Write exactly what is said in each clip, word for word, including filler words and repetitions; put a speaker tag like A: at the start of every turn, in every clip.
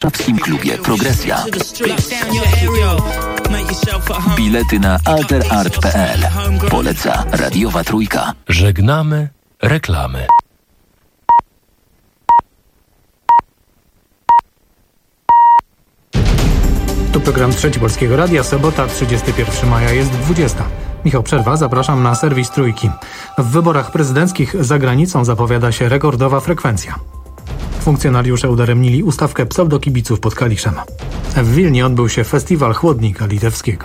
A: warszawskim klubie Progresja. Bilety na alter art kropka p l. Poleca Radiowa Trójka.
B: Żegnamy reklamy.
C: Tu program Trzeci Polskiego Radia, sobota, trzydziestego pierwszego maja, jest dwudziesta. Michał Przerwa, zapraszam na serwis Trójki. W wyborach prezydenckich za granicą zapowiada się rekordowa frekwencja. Funkcjonariusze udaremnili ustawkę pseudokibiców pod Kaliszem. W Wilnie odbył się festiwal chłodnika litewskiego.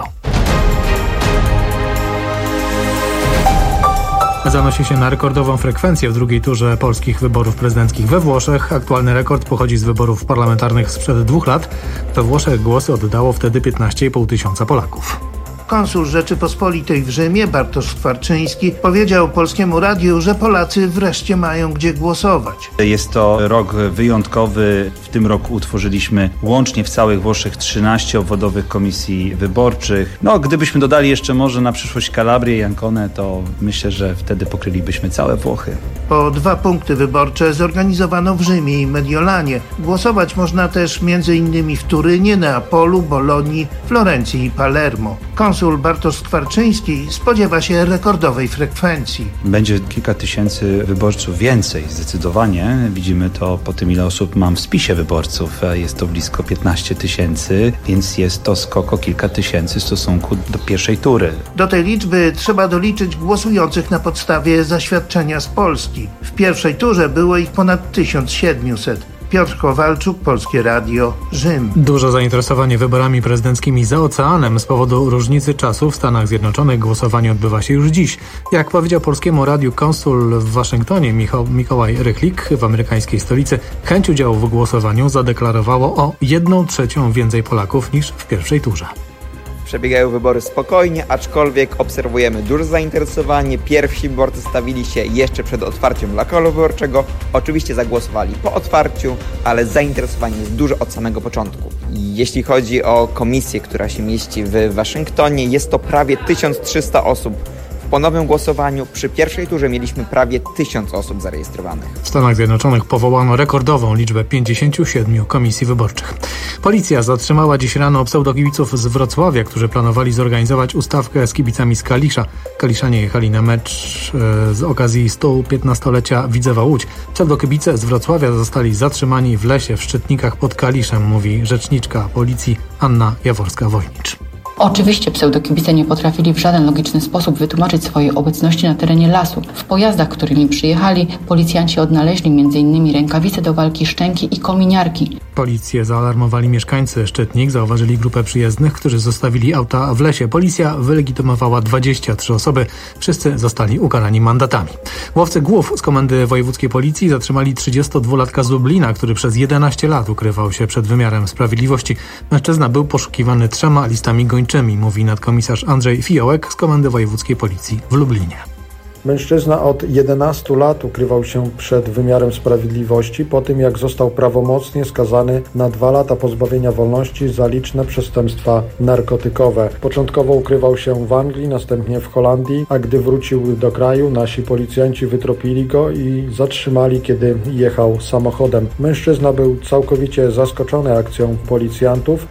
C: Zanosi się na rekordową frekwencję w drugiej turze polskich wyborów prezydenckich we Włoszech. Aktualny rekord pochodzi z wyborów parlamentarnych sprzed dwóch lat. We Włoszech głosy oddało wtedy piętnaście i pół tysiąca Polaków.
D: Konsul Rzeczypospolitej w Rzymie, Bartosz Skwarczyński, powiedział Polskiemu Radiu, że Polacy wreszcie mają gdzie głosować.
E: Jest to rok wyjątkowy. W tym roku utworzyliśmy łącznie w całych Włoszech trzynaście obwodowych komisji wyborczych. No, gdybyśmy dodali jeszcze może na przyszłość Kalabrię i Anconę, to myślę, że wtedy pokrylibyśmy całe Włochy.
D: Po dwa punkty wyborcze zorganizowano w Rzymie i Mediolanie. Głosować można też między innymi w Turynie, Neapolu, Bolonii, Florencji i Palermo. Konsul Bartosz Skwarczyński spodziewa się rekordowej frekwencji.
E: Będzie kilka tysięcy wyborców więcej, zdecydowanie. Widzimy to po tym, ile osób mam w spisie wyborców. Jest to blisko piętnaście tysięcy, więc jest to skok o kilka tysięcy w stosunku do pierwszej tury.
D: Do tej liczby trzeba doliczyć głosujących na podstawie zaświadczenia z Polski. W pierwszej turze było ich ponad tysiąc siedemset. Piotr Kowalczuk, Polskie Radio, Rzym.
C: Duże zainteresowanie wyborami prezydenckimi za oceanem z powodu różnicy czasu w Stanach Zjednoczonych. Głosowanie odbywa się już dziś. Jak powiedział Polskiemu Radiu konsul w Waszyngtonie Michał, Mikołaj Rychlik, w amerykańskiej stolicy, chęć udziału w głosowaniu zadeklarowało o jedną trzecią więcej Polaków niż w pierwszej turze.
F: Przebiegają wybory spokojnie, aczkolwiek obserwujemy duże zainteresowanie. Pierwsi wyborcy stawili się jeszcze przed otwarciem lokalu wyborczego. Oczywiście zagłosowali po otwarciu, ale zainteresowanie jest duże od samego początku. Jeśli chodzi o komisję, która się mieści w Waszyngtonie, jest to prawie tysiąc trzysta osób. W ponownym głosowaniu przy pierwszej turze mieliśmy prawie tysiąc osób zarejestrowanych.
C: W Stanach Zjednoczonych powołano rekordową liczbę pięćdziesięciu siedmiu komisji wyborczych. Policja zatrzymała dziś rano pseudokibiców z Wrocławia, którzy planowali zorganizować ustawkę z kibicami z Kalisza. Kaliszanie jechali na mecz e, z okazji stu piętnastolecia Widzewa Łódź. Pseudokibice z Wrocławia zostali zatrzymani w lesie w Szczytnikach pod Kaliszem, mówi rzeczniczka policji Anna Jaworska-Wojnicz.
G: Oczywiście pseudokibice nie potrafili w żaden logiczny sposób wytłumaczyć swojej obecności na terenie lasu. W pojazdach, którymi przyjechali, policjanci odnaleźli między innymi rękawice do walki, szczęki i kominiarki.
C: Policję zaalarmowali mieszkańcy Szczytnik, zauważyli grupę przyjezdnych, którzy zostawili auta w lesie. Policja wylegitymowała dwadzieścia trzy osoby. Wszyscy zostali ukarani mandatami. Łowcy głów z Komendy Wojewódzkiej Policji zatrzymali trzydziestodwulatka z Lublina, który przez jedenaście lat ukrywał się przed wymiarem sprawiedliwości. Mężczyzna był poszukiwany trzema listami gończymi, mówi nadkomisarz Andrzej Fiołek z Komendy Wojewódzkiej Policji w Lublinie.
H: Mężczyzna od jedenastu lat ukrywał się przed wymiarem sprawiedliwości po tym, jak został prawomocnie skazany na dwa lata pozbawienia wolności za liczne przestępstwa narkotykowe. Początkowo ukrywał się w Anglii, następnie w Holandii, a gdy wrócił do kraju, nasi policjanci wytropili go i zatrzymali, kiedy jechał samochodem. Mężczyzna był całkowicie zaskoczony akcją policjantów.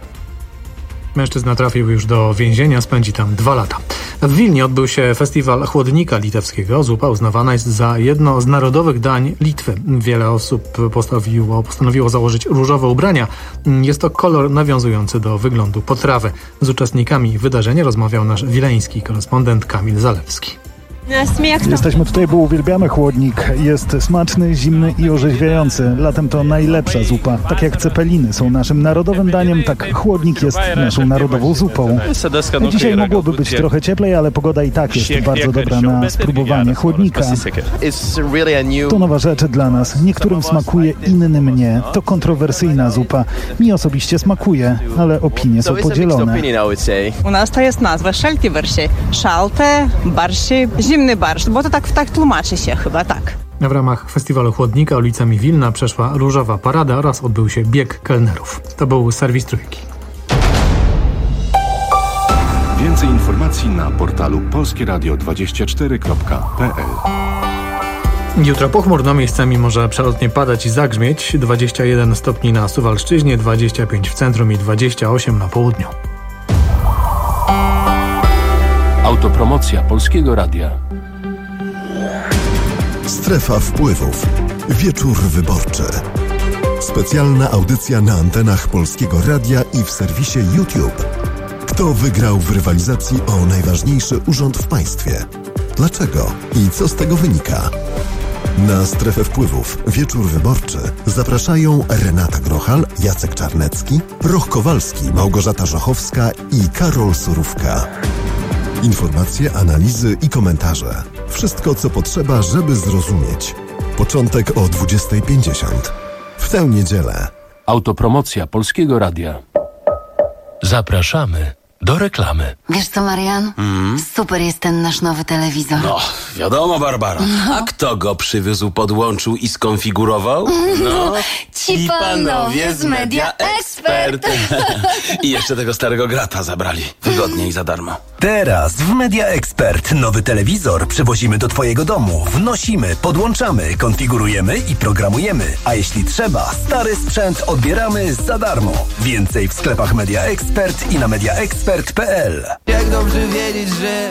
C: Mężczyzna trafił już do więzienia, spędzi tam dwa lata. W Wilnie odbył się festiwal chłodnika litewskiego. Zupa uznawana jest za jedno z narodowych dań Litwy. Wiele osób postanowiło, postanowiło założyć różowe ubrania. Jest to kolor nawiązujący do wyglądu potrawy. Z uczestnikami wydarzenia rozmawiał nasz wileński korespondent Kamil Zalewski.
I: Jesteśmy tutaj, bo uwielbiamy chłodnik. Jest smaczny, zimny i orzeźwiający. Latem to najlepsza zupa. Tak jak cepeliny są naszym narodowym daniem, tak chłodnik jest naszą narodową zupą. Dzisiaj mogłoby być trochę cieplej, ale pogoda i tak jest bardzo dobra na spróbowanie chłodnika. To nowa rzecz dla nas. Niektórym smakuje, innym nie. To kontrowersyjna zupa. Mi osobiście smakuje, ale opinie są podzielone.
J: U nas to jest nazwa szelti wiersi. Szalte, barsi, zimny barszcz, bo to tak, tak tłumaczy się chyba, tak.
C: W ramach festiwalu chłodnika ulicami Wilna przeszła różowa parada oraz odbył się bieg kelnerów. To był serwis Trójki.
K: Więcej informacji na portalu polskieradio dwadzieścia cztery kropka p l.
C: Jutro pochmurno, miejscami może przelotnie padać i zagrzmieć. dwadzieścia jeden stopni na Suwalszczyźnie, dwadzieścia pięć w centrum i dwadzieścia osiem na południu.
B: Autopromocja Polskiego Radia.
K: Strefa wpływów. Wieczór wyborczy. Specjalna audycja na antenach Polskiego Radia i w serwisie YouTube. Kto wygrał w rywalizacji o najważniejszy urząd w państwie? Dlaczego i co z tego wynika? Na Strefę Wpływów Wieczór Wyborczy zapraszają Renata Grochal, Jacek Czarnecki, Roch Kowalski, Małgorzata Żochowska i Karol Surówka. Informacje, analizy i komentarze. Wszystko, co potrzeba, żeby zrozumieć. Początek o dwudziesta pięćdziesiąt. W tę niedzielę.
B: Autopromocja Polskiego Radia. Zapraszamy do reklamy.
L: Wiesz co, Marian?
M: Mm.
L: Super jest ten nasz nowy telewizor.
M: No, wiadomo, Barbara.
L: No.
M: A kto go przywiózł, podłączył i skonfigurował?
L: No, ci panowie z Media Expert.
M: I jeszcze tego starego grata zabrali. Wygodnie i za darmo.
N: Teraz w Media Expert nowy telewizor przywozimy do twojego domu. Wnosimy, podłączamy, konfigurujemy i programujemy. A jeśli trzeba, stary sprzęt odbieramy za darmo. Więcej w sklepach Media Expert i na media expert kropka p l.
O: Jak dobrze wiedzieć, że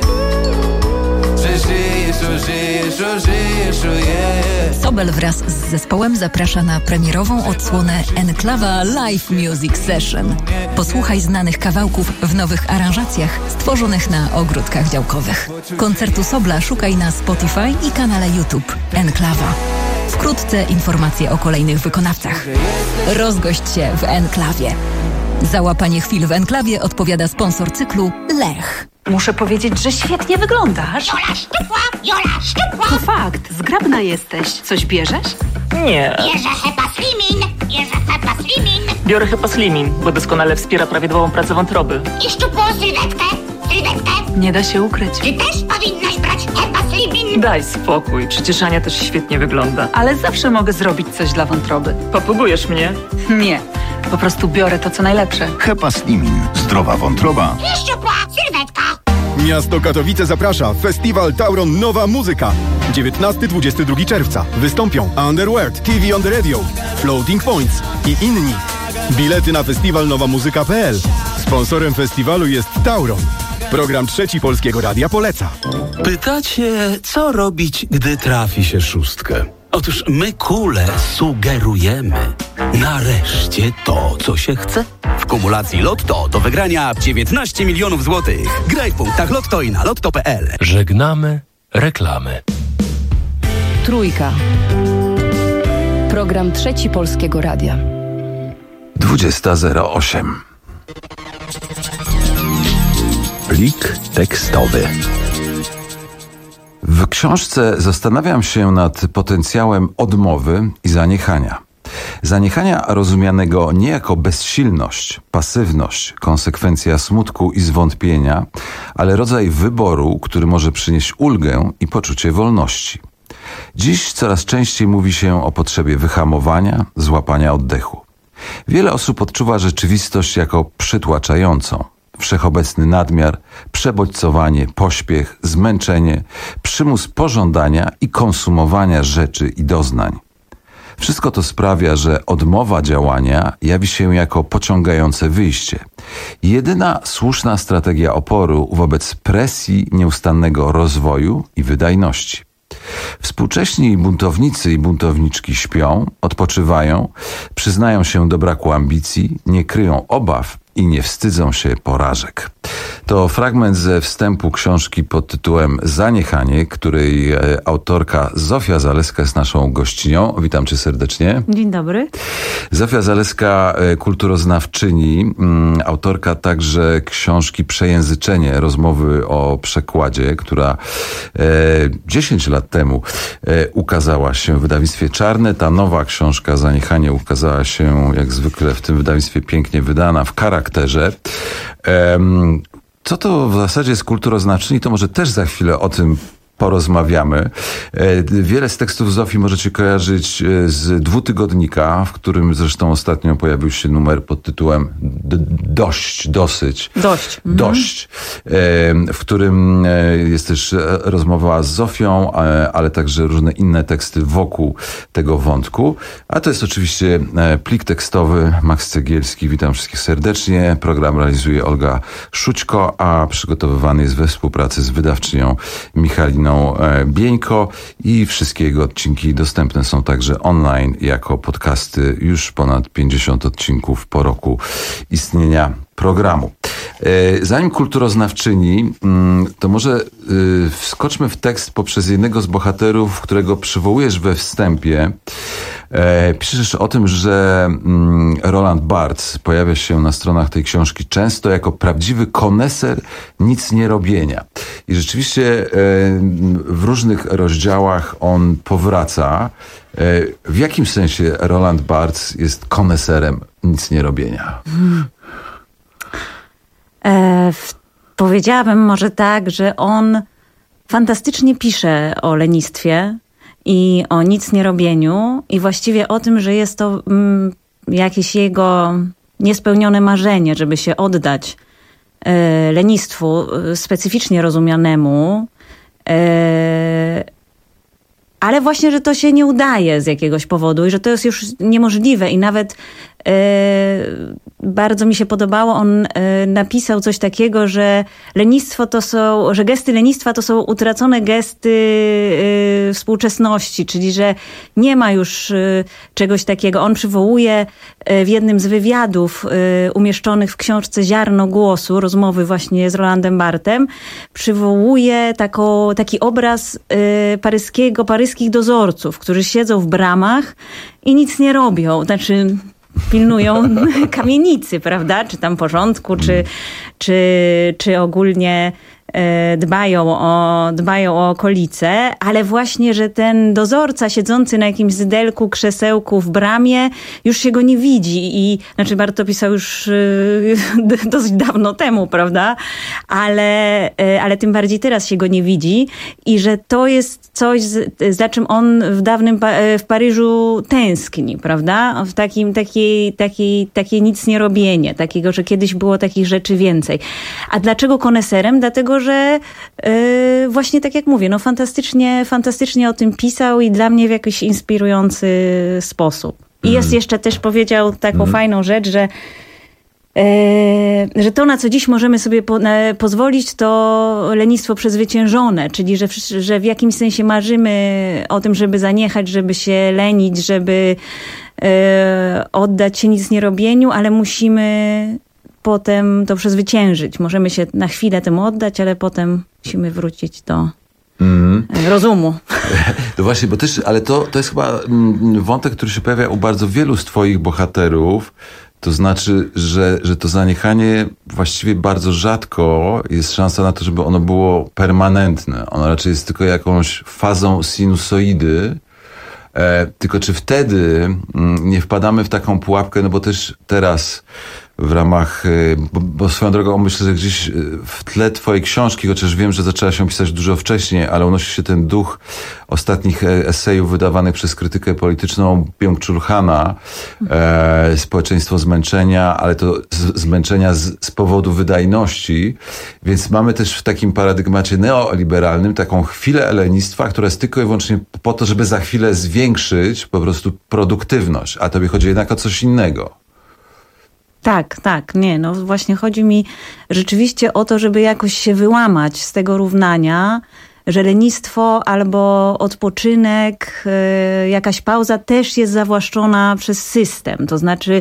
O: że żyjesz, o żyjesz, o żyjesz, ojej.
P: Sobel wraz z zespołem zaprasza na premierową odsłonę Enklawa Live Music Session. Posłuchaj znanych kawałków w nowych aranżacjach stworzonych na ogródkach działkowych. Koncertu Sobla szukaj na Spotify i kanale YouTube Enklawa. Wkrótce informacje o kolejnych wykonawcach. Rozgość się w Enklawie. Za łapanie chwil w Enklawie odpowiada sponsor cyklu Lech.
Q: Muszę powiedzieć, że świetnie wyglądasz.
R: Jola szczupła, Jola szczupła.
Q: To fakt, zgrabna jesteś. Coś bierzesz?
R: Nie. Bierze Hepa Slimin, bierze Hepa Slimin.
S: Biorę Hepa Slimin, bo doskonale wspiera prawidłową pracę wątroby.
R: I szczupłą sylwetkę, sylwetkę.
Q: Nie da się ukryć.
R: Ty też powinnaś brać Hepa Slimin.
S: Daj spokój, przecież Ania też świetnie wygląda.
Q: Ale zawsze mogę zrobić coś dla wątroby.
S: Papugujesz mnie?
Q: Nie, po prostu biorę to, co najlepsze.
T: Hepa Slimin. Zdrowa wątroba.
R: I szczupła sylwetka.
U: Miasto Katowice zaprasza. Festiwal Tauron Nowa Muzyka. dziewiętnastego do dwudziestego drugiego czerwca. Wystąpią Underworld, T V on the Radio, Floating Points i inni. Bilety na festiwal nowa muzyka kropka p l. Sponsorem festiwalu jest Tauron. Program Trzeci Polskiego Radia poleca.
M: Pytacie, co robić, gdy trafi się szóstkę? Otóż my, kule, sugerujemy. Nareszcie to, co się chce. W kumulacji Lotto do wygrania dziewiętnaście milionów złotych. Graj w punktach Lotto i na lotto kropka p l.
B: Żegnamy reklamy.
V: Trójka. Program Trzeci Polskiego Radia.
W: dwudziesta zero osiem. Plik tekstowy. W książce zastanawiam się nad potencjałem odmowy i zaniechania. Zaniechania rozumianego nie jako bezsilność, pasywność, konsekwencja smutku i zwątpienia, ale rodzaj wyboru, który może przynieść ulgę i poczucie wolności. Dziś coraz częściej mówi się o potrzebie wyhamowania, złapania oddechu. Wiele osób odczuwa rzeczywistość jako przytłaczającą. Wszechobecny nadmiar, przebodźcowanie, pośpiech, zmęczenie, przymus pożądania i konsumowania rzeczy i doznań. Wszystko to sprawia, że odmowa działania jawi się jako pociągające wyjście. Jedyna słuszna strategia oporu wobec presji nieustannego rozwoju i wydajności. Współcześni buntownicy i buntowniczki śpią, odpoczywają, przyznają się do braku ambicji, nie kryją obaw i nie wstydzą się porażek. To fragment ze wstępu książki pod tytułem Zaniechanie, której autorka Zofia Zaleska jest naszą gościnią. Witam cię serdecznie.
X: Dzień dobry.
W: Zofia Zaleska, kulturoznawczyni, autorka także książki Przejęzyczenie, rozmowy o przekładzie, która dziesięć lat temu ukazała się w wydawnictwie Czarne. Ta nowa książka Zaniechanie ukazała się jak zwykle w tym wydawnictwie pięknie wydana, w charakterze. Co to w zasadzie jest kulturoznawczyni, to może też za chwilę o tym porozmawiamy. Wiele z tekstów Zofii możecie kojarzyć z dwutygodnika, w którym zresztą ostatnio pojawił się numer pod tytułem Dość, dosyć.
A: Dość. Mhm.
W: Dość. W którym jest też rozmowa z Zofią, ale także różne inne teksty wokół tego wątku. A to jest oczywiście plik tekstowy. Max Cegielski, witam wszystkich serdecznie. Program realizuje Olga Szućko, a przygotowywany jest we współpracy z wydawczynią Michaliną Bieńko i wszystkie jego odcinki dostępne są także online jako podcasty. Już ponad pięćdziesiąt odcinków po roku istnienia programu. Zanim kulturoznawczyni, to może wskoczmy w tekst poprzez jednego z bohaterów, którego przywołujesz we wstępie. Piszesz o tym, że Roland Barthes pojawia się na stronach tej książki często jako prawdziwy koneser nic nie robienia. I rzeczywiście w różnych rozdziałach on powraca. W jakim sensie Roland Barthes jest koneserem nic nie robienia?
A: Hmm. E, w, powiedziałabym może tak, że on fantastycznie pisze o lenistwie i o nic nie robieniu i właściwie o tym, że jest to mm, jakieś jego niespełnione marzenie, żeby się oddać e, lenistwu e, specyficznie rozumianemu, e, ale właśnie, że to się nie udaje z jakiegoś powodu i że to jest już niemożliwe i nawet e, bardzo mi się podobało, on e, napisał coś takiego, że lenistwo to są, że gesty lenistwa to są utracone gesty e, współczesności, czyli że nie ma już e, czegoś takiego. On przywołuje e, w jednym z wywiadów e, umieszczonych w książce Ziarno głosu, rozmowy właśnie z Rolandem Barthem, przywołuje taką, taki obraz e, paryskiego, paryskich dozorców, którzy siedzą w bramach i nic nie robią. Znaczy pilnują kamienicy, prawda? Czy tam porządku, czy, czy, czy ogólnie dbają o, dbają o okolice, ale właśnie, że ten dozorca siedzący na jakimś zydelku, krzesełku w bramie, już się go nie widzi i, znaczy Bart to pisał już dosyć dawno temu, prawda? Ale, ale tym bardziej teraz się go nie widzi i że to jest coś, za czym on w dawnym w Paryżu tęskni, prawda? W takim, takiej, takiej, takie nic nie robienie, takiego, że kiedyś było takich rzeczy więcej. A dlaczego koneserem? Dlatego, że yy, właśnie tak jak mówię, no fantastycznie, fantastycznie o tym pisał i dla mnie w jakiś inspirujący sposób. I mm. jest jeszcze też powiedział taką mm. fajną rzecz, że Yy, że to, na co dziś możemy sobie po, na, pozwolić, to lenistwo przezwyciężone, czyli że, że w jakimś sensie marzymy o tym, żeby zaniechać, żeby się lenić, żeby yy, oddać się nic nie robieniu, ale musimy potem to przezwyciężyć. Możemy się na chwilę temu oddać, ale potem musimy wrócić do mm. rozumu.
W: No właśnie, bo też, ale to, to jest chyba wątek, który się pojawia u bardzo wielu z twoich bohaterów. To znaczy, że, że to zaniechanie właściwie bardzo rzadko jest szansa na to, żeby ono było permanentne. Ono raczej jest tylko jakąś fazą sinusoidy. E, tylko czy wtedy m, nie wpadamy w taką pułapkę, no bo też teraz w ramach, bo, bo swoją drogą myślę, że gdzieś w tle twojej książki, chociaż wiem, że zaczęła się pisać dużo wcześniej, ale unosi się ten duch ostatnich esejów wydawanych przez krytykę polityczną Byung-Chul Hana, e, społeczeństwo zmęczenia, ale to z, zmęczenia z, z powodu wydajności, więc mamy też w takim paradygmacie neoliberalnym taką chwilę lenistwa, która jest tylko i wyłącznie po to, żeby za chwilę zwiększyć po prostu produktywność, a tobie chodzi jednak o coś innego.
A: Tak, tak, nie, no właśnie chodzi mi rzeczywiście o to, żeby jakoś się wyłamać z tego równania, że lenistwo albo odpoczynek, y, jakaś pauza też jest zawłaszczona przez system. To znaczy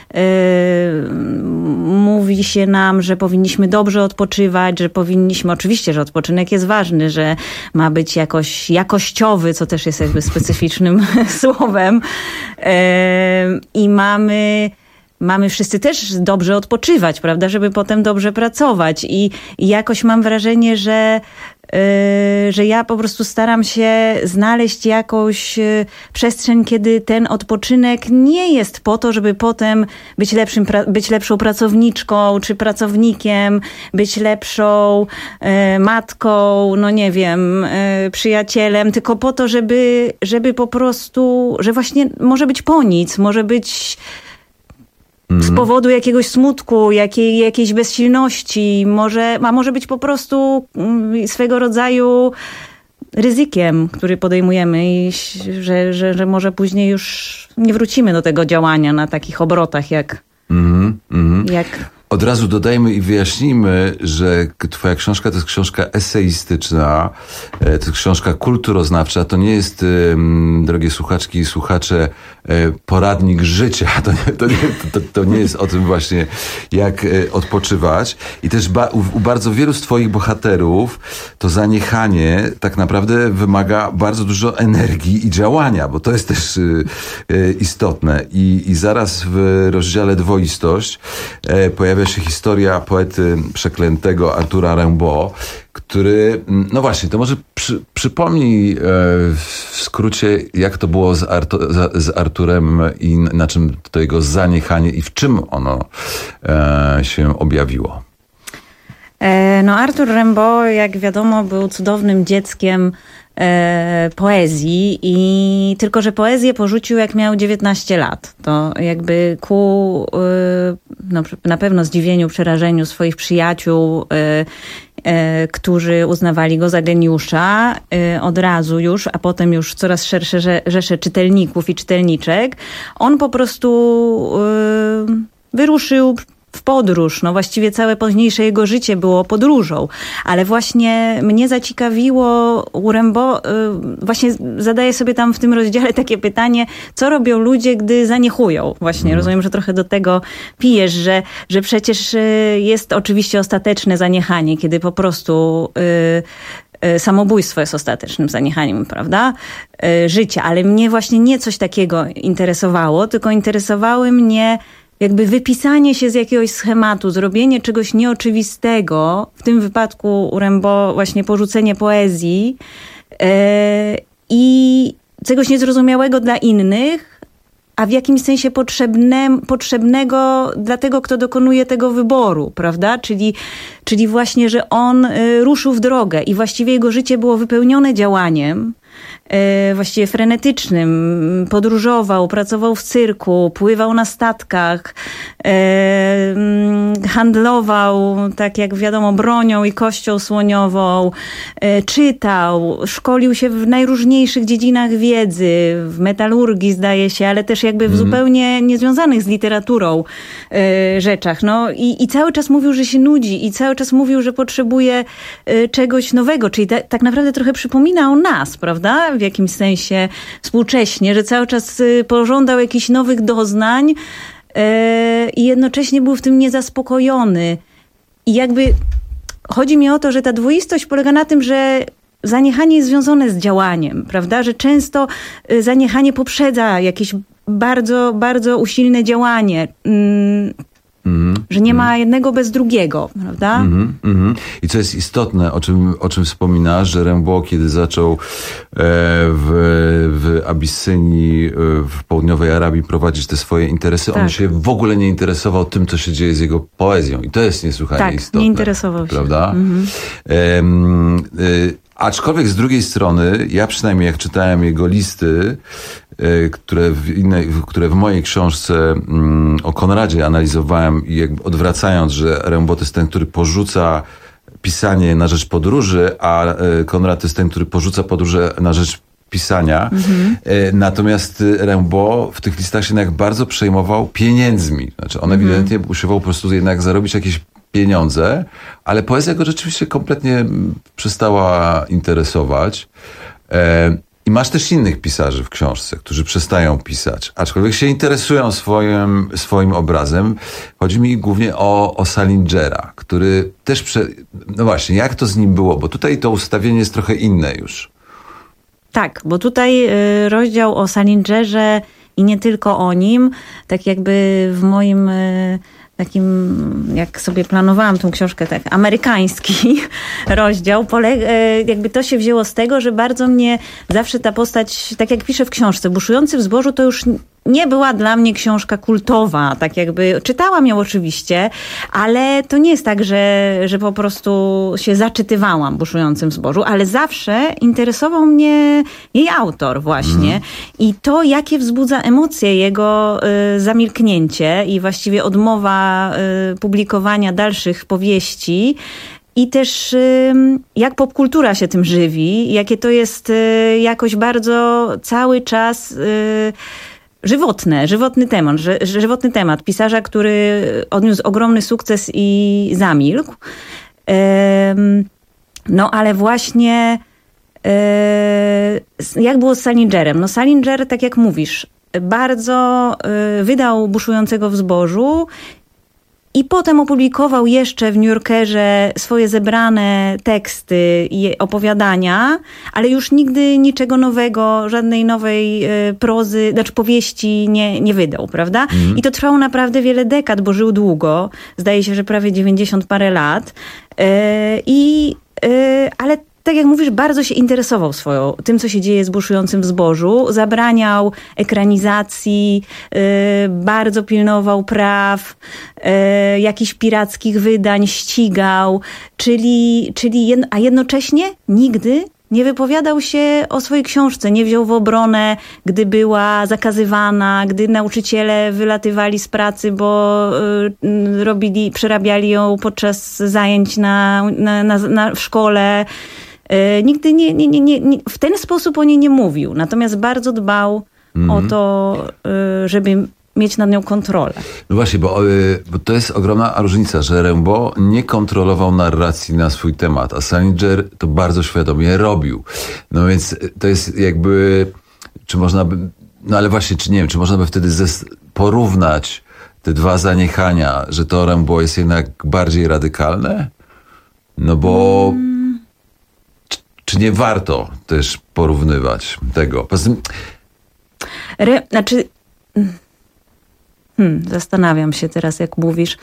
A: y, mówi się nam, że powinniśmy dobrze odpoczywać, że powinniśmy, oczywiście, że odpoczynek jest ważny, że ma być jakoś jakościowy, co też jest jakby specyficznym słowem. Y, I mamy... Mamy wszyscy też dobrze odpoczywać, prawda, żeby potem dobrze pracować. I, i jakoś mam wrażenie, że że ja po prostu staram się znaleźć jakąś przestrzeń, kiedy ten odpoczynek nie jest po to, żeby potem być lepszym, być lepszą pracowniczką czy pracownikiem, być lepszą matką, no nie wiem, przyjacielem, tylko po to, żeby, żeby po prostu, że właśnie może być po nic, może być z powodu jakiegoś smutku, jakiej, jakiejś bezsilności, może, a może być po prostu swego rodzaju ryzykiem, który podejmujemy i że, że, że może później już nie wrócimy do tego działania na takich obrotach jak...
W: Mm, mm.
A: jak...
W: Od razu dodajmy i wyjaśnijmy, że twoja książka to jest książka eseistyczna, to jest książka kulturoznawcza, to nie jest, drogie słuchaczki i słuchacze, poradnik życia. To nie, to nie, to, to nie jest o tym właśnie, jak odpoczywać. I też ba, u, u bardzo wielu z twoich bohaterów to zaniechanie tak naprawdę wymaga bardzo dużo energii i działania, bo to jest też y, y, istotne. I, I zaraz w rozdziale Dwoistość y, pojawia się historia poety przeklętego Artura Rimbaud, który, no właśnie, to może przy, przypomnij e, w skrócie, jak to było z, Artu, z Arturem i na czym to jego zaniechanie i w czym ono e, się objawiło.
A: E, no Artur Rimbaud, jak wiadomo, był cudownym dzieckiem e, poezji i tylko, że poezję porzucił jak miał dziewiętnaście lat. To jakby ku e, no, na pewno zdziwieniu, przerażeniu swoich przyjaciół, e, e, którzy uznawali go za geniusza e, od razu już, a potem już coraz szersze rze, rzesze czytelników i czytelniczek. On po prostu e, wyruszył w podróż. No właściwie całe późniejsze jego życie było podróżą. Ale właśnie mnie zaciekawiło u Rimbaud, właśnie zadaję sobie tam w tym rozdziale takie pytanie, co robią ludzie, gdy zaniechują. Właśnie mm. rozumiem, że trochę do tego pijesz, że, że przecież jest oczywiście ostateczne zaniechanie, kiedy po prostu y, samobójstwo jest ostatecznym zaniechaniem, prawda? Życia. Ale mnie właśnie nie coś takiego interesowało, tylko interesowały mnie jakby wypisanie się z jakiegoś schematu, zrobienie czegoś nieoczywistego, w tym wypadku u Rimbaud właśnie porzucenie poezji yy, i czegoś niezrozumiałego dla innych, a w jakimś sensie potrzebne, potrzebnego dla tego, kto dokonuje tego wyboru, prawda? Czyli, czyli właśnie, że on y, ruszył w drogę i właściwie jego życie było wypełnione działaniem, właściwie frenetycznym. Podróżował, pracował w cyrku, pływał na statkach, handlował, tak jak wiadomo, bronią i kością słoniową, czytał, szkolił się w najróżniejszych dziedzinach wiedzy, w metalurgii zdaje się, ale też jakby w mm. zupełnie niezwiązanych z literaturą rzeczach. No i, i cały czas mówił, że się nudzi i cały czas mówił, że potrzebuje czegoś nowego, czyli ta, tak naprawdę trochę przypomina o nas, prawda? W jakimś sensie współcześnie, że cały czas pożądał jakichś nowych doznań yy, i jednocześnie był w tym niezaspokojony. I jakby chodzi mi o to, że ta dwoistość polega na tym, że zaniechanie jest związane z działaniem, prawda? Że często zaniechanie poprzedza jakieś bardzo, bardzo usilne działanie. Yy. Mm, że nie ma mm. jednego bez drugiego, prawda?
W: Mm, mm. I co jest istotne, o czym, o czym wspominasz, że Rimbaud, kiedy zaczął e, w, w Abysynii, w południowej Arabii prowadzić te swoje interesy, tak. on się w ogóle nie interesował tym, co się dzieje z jego poezją. I to jest niesłychanie
A: tak,
W: istotne.
A: nie interesował się.
W: Prawda? Mm-hmm. E, e, aczkolwiek z drugiej strony, ja przynajmniej jak czytałem jego listy, które w, innej, które w mojej książce mm, o Konradzie analizowałem i jakby odwracając, że Rimbaud to jest ten, który porzuca pisanie na rzecz podróży, a Konrad to jest ten, który porzuca podróże na rzecz pisania. Mm-hmm. Natomiast Rimbaud w tych listach się jednak bardzo przejmował pieniędzmi. Znaczy on mm-hmm. ewidentnie usiłował po prostu jednak zarobić jakieś pieniądze, ale poezja go rzeczywiście kompletnie przestała interesować. I masz też innych pisarzy w książce, którzy przestają pisać, aczkolwiek się interesują swoim, swoim obrazem. Chodzi mi głównie o, o Salingera, który też... Prze... No właśnie, jak to z nim było? Bo tutaj to ustawienie jest trochę inne już.
A: Tak, bo tutaj rozdział o Salingerze i nie tylko o nim, tak jakby w moim takim, jak sobie planowałam tą książkę, tak amerykański rozdział, poleg- jakby to się wzięło z tego, że bardzo mnie zawsze ta postać, tak jak piszę w książce, Buszujący w zbożu to już nie była dla mnie książka kultowa, tak jakby czytałam ją oczywiście, ale to nie jest tak, że, że po prostu się zaczytywałam Buszującym w zbożu, ale zawsze interesował mnie jej autor właśnie mm. i to, jakie wzbudza emocje jego y, zamilknięcie i właściwie odmowa y, publikowania dalszych powieści. I też y, jak popkultura się tym żywi, jakie to jest y, jakoś bardzo cały czas y, żywotne, żywotny temat, ży, żywotny temat pisarza, który odniósł ogromny sukces i zamilkł. Y, no ale właśnie y, jak było z Salingerem? No Salinger, tak jak mówisz, bardzo y, wydał Buszującego w zbożu i potem opublikował jeszcze w New Yorkerze swoje zebrane teksty i opowiadania, ale już nigdy niczego nowego, żadnej nowej y, prozy, znaczy powieści nie, nie wydał, prawda? Mm. I to trwało naprawdę wiele dekad, bo żył długo. Zdaje się, że prawie dziewięćdziesiąt parę lat. Y, i, y, ale tak jak mówisz, bardzo się interesował swoją, tym, co się dzieje z Buszującym w zbożu. Zabraniał ekranizacji, yy, bardzo pilnował praw, yy, jakichś pirackich wydań, ścigał, czyli, czyli jedno, a jednocześnie nigdy nie wypowiadał się o swojej książce, nie wziął w obronę, gdy była zakazywana, gdy nauczyciele wylatywali z pracy, bo y, robili, przerabiali ją podczas zajęć na, na, na, na, w szkole. Y, nigdy nie, nie, nie, nie, w ten sposób o niej nie mówił. Natomiast bardzo dbał mm. o to, y, żeby mieć nad nią kontrolę.
W: No właśnie, bo, bo to jest ogromna różnica, że Rimbaud nie kontrolował narracji na swój temat, a Salinger to bardzo świadomie robił. No więc to jest jakby, czy można by, no ale właśnie, czy nie wiem, czy można by wtedy zes- porównać te dwa zaniechania, że to Rimbaud jest jednak bardziej radykalne? No bo hmm. czy, czy nie warto też porównywać tego? Poza tym...
A: Re, znaczy... Hmm, zastanawiam się teraz, jak mówisz.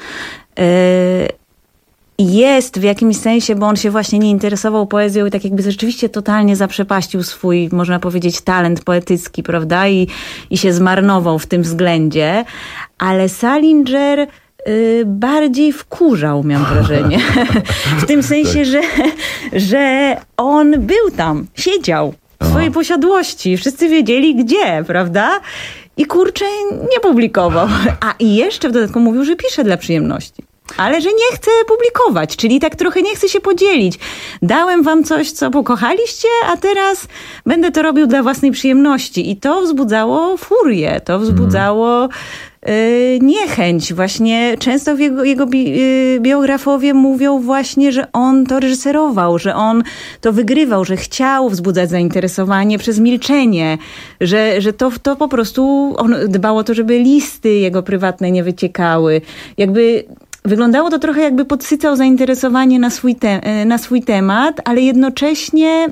A: Yy, jest w jakimś sensie, bo on się właśnie nie interesował poezją i tak jakby rzeczywiście totalnie zaprzepaścił swój, można powiedzieć, talent poetycki, prawda? I, i się zmarnował w tym względzie. Ale Salinger yy, bardziej wkurzał, miałam wrażenie. w tym sensie, że, że on był tam, siedział w swojej posiadłości. Wszyscy wiedzieli gdzie, prawda? I kurczę, nie publikował. A i jeszcze w dodatku mówił, że pisze dla przyjemności. Ale że nie chce publikować, czyli tak trochę nie chce się podzielić. Dałem wam coś, co pokochaliście, a teraz będę to robił dla własnej przyjemności. I to wzbudzało furię, to wzbudzało yy, niechęć. Właśnie często jego, jego bi, yy, biografowie mówią właśnie, że on to reżyserował, że on to wygrywał, że chciał wzbudzać zainteresowanie przez milczenie, że, że to, to po prostu on dbał o to, żeby listy jego prywatne nie wyciekały. Jakby... Wyglądało to trochę, jakby podsycał zainteresowanie na swój, te, na swój temat, ale jednocześnie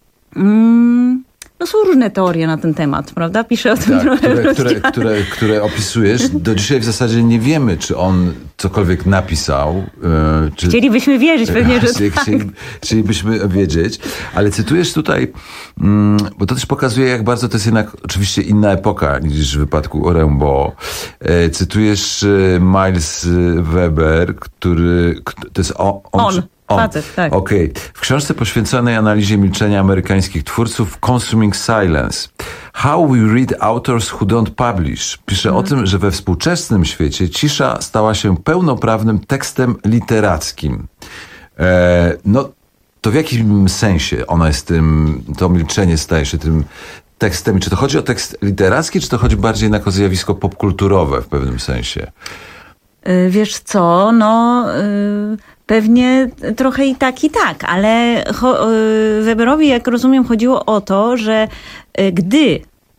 A: mm, no są różne teorie na ten temat, prawda? Piszę o tym
W: tak,
A: trochę.
W: Które, które, które, które opisujesz. Do dzisiaj w zasadzie nie wiemy, czy on cokolwiek napisał. Yy, czy,
A: Chcielibyśmy wierzyć pewnie, że
W: chcieli,
A: tak.
W: Chcieli, chcielibyśmy wiedzieć, ale cytujesz tutaj, mm, bo to też pokazuje, jak bardzo to jest jednak oczywiście inna epoka niż w wypadku Rimbaud. Yy, cytujesz yy, Miles Weber, który, to jest on. on,
A: on.
W: On.
A: Facet, tak.
W: Okej. Okay. W książce poświęconej analizie milczenia amerykańskich twórców Consuming Silence. How we read authors who don't publish. Pisze mm. o tym, że we współczesnym świecie cisza stała się pełnoprawnym tekstem literackim. E, no, to w jakim sensie ona jest tym, to milczenie staje się tym tekstem? Czy to chodzi o tekst literacki, czy to chodzi bardziej jako zjawisko popkulturowe w pewnym sensie?
A: Wiesz co, no pewnie trochę i tak, i tak, ale Weberowi, jak rozumiem, chodziło o to, że gdy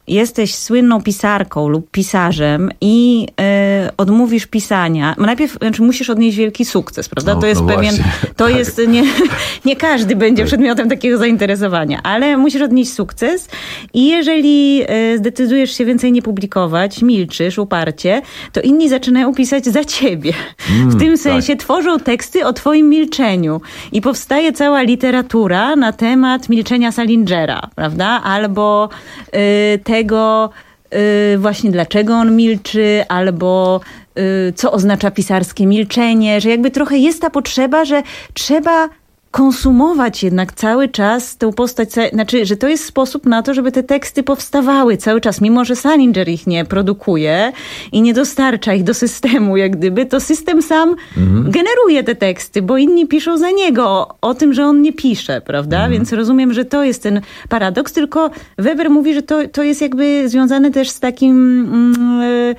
A: jesteś słynną pisarką lub pisarzem i y, odmówisz pisania, no najpierw znaczy musisz odnieść wielki sukces, prawda?
W: No,
A: to jest
W: no
A: pewien,
W: właśnie.
A: to
W: Tak.
A: jest, nie, nie każdy będzie przedmiotem takiego zainteresowania, ale musisz odnieść sukces i jeżeli y, zdecydujesz się więcej nie publikować, milczysz uparcie, to inni zaczynają pisać za ciebie.
W: Mm,
A: w tym sensie
W: tak.
A: tworzą teksty o twoim milczeniu i powstaje cała literatura na temat milczenia Salingera, prawda? Albo y, tego y, właśnie dlaczego on milczy, albo y, co oznacza pisarskie milczenie, że jakby trochę jest ta potrzeba, że trzeba konsumować jednak cały czas tę postać, znaczy, że to jest sposób na to, żeby te teksty powstawały cały czas, mimo że Salinger ich nie produkuje i nie dostarcza ich do systemu, jak gdyby, to system sam mhm. generuje te teksty, bo inni piszą za niego o, o tym, że on nie pisze, prawda? Mhm. Więc rozumiem, że to jest ten paradoks, tylko Weber mówi, że to, to jest jakby związane też z takim... Yy,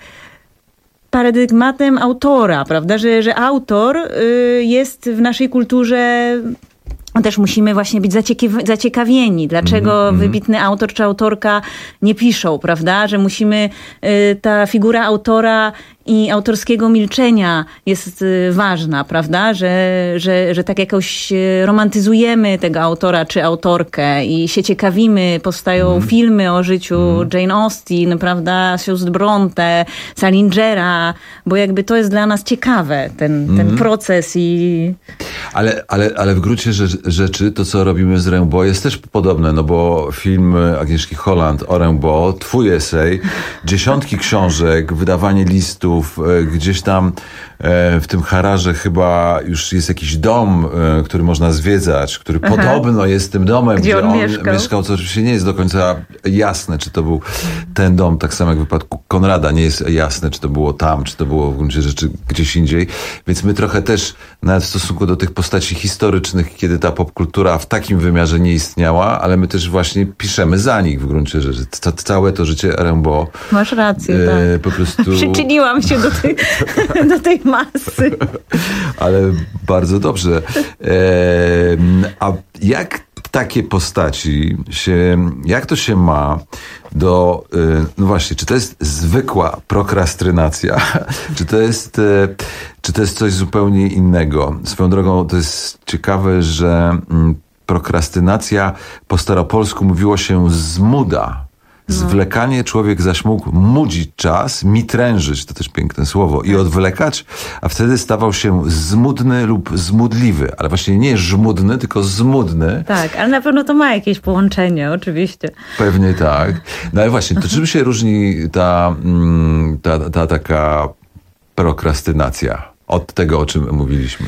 A: paradygmatem autora, prawda, że, że autor y, jest w naszej kulturze, też musimy właśnie być zaciekaw- zaciekawieni, dlaczego mm, wybitny autor czy autorka nie piszą, prawda, że musimy, y, ta figura autora i autorskiego milczenia jest y, ważna, prawda, że, że, że tak jakoś romantyzujemy tego autora czy autorkę i się ciekawimy, powstają mm. filmy o życiu mm. Jane Austen, prawda, sióstr Bronte, Salingera, bo jakby to jest dla nas ciekawe, ten, mm. ten proces i...
W: Ale, ale, ale w gruncie rzeczy to, co robimy z Rimbaud jest też podobne, no bo film Agnieszki Holland o Rimbaud, twój esej, dziesiątki książek, wydawanie listów, gdzieś tam w tym Hararze chyba już jest jakiś dom, który można zwiedzać, który Aha. podobno jest tym domem, gdzie, gdzie on, on mieszkał. mieszkał, co oczywiście nie jest do końca jasne, czy to był ten dom, tak samo jak w wypadku Konrada, nie jest jasne, czy to było tam, czy to było w gruncie rzeczy gdzieś indziej. Więc my trochę też, nawet w stosunku do tych postaci historycznych, kiedy ta popkultura w takim wymiarze nie istniała, ale my też właśnie piszemy za nich w gruncie rzeczy. Ca- całe to życie Rimbaud.
A: Masz rację, e, tak.
W: Po prostu...
A: Przyczyniłam się do tej, do tej masy.
W: Ale bardzo dobrze. E, a jak takie postaci się, jak to się ma do, no właśnie, czy to jest zwykła prokrastynacja, czy to jest, czy to jest coś zupełnie innego? Swoją drogą to jest ciekawe, że prokrastynacja po staropolsku mówiło się zmuda. Zwlekanie człowiek zaś mógł mudzić czas, mitrężyć, to też piękne słowo, i odwlekać, a wtedy stawał się zmudny lub zmudliwy. Ale właśnie nie żmudny, tylko zmudny.
A: Tak, ale na pewno to ma jakieś połączenie, oczywiście.
W: Pewnie tak. No ale właśnie, to czym się różni ta, ta, ta, ta taka prokrastynacja od tego, o czym mówiliśmy?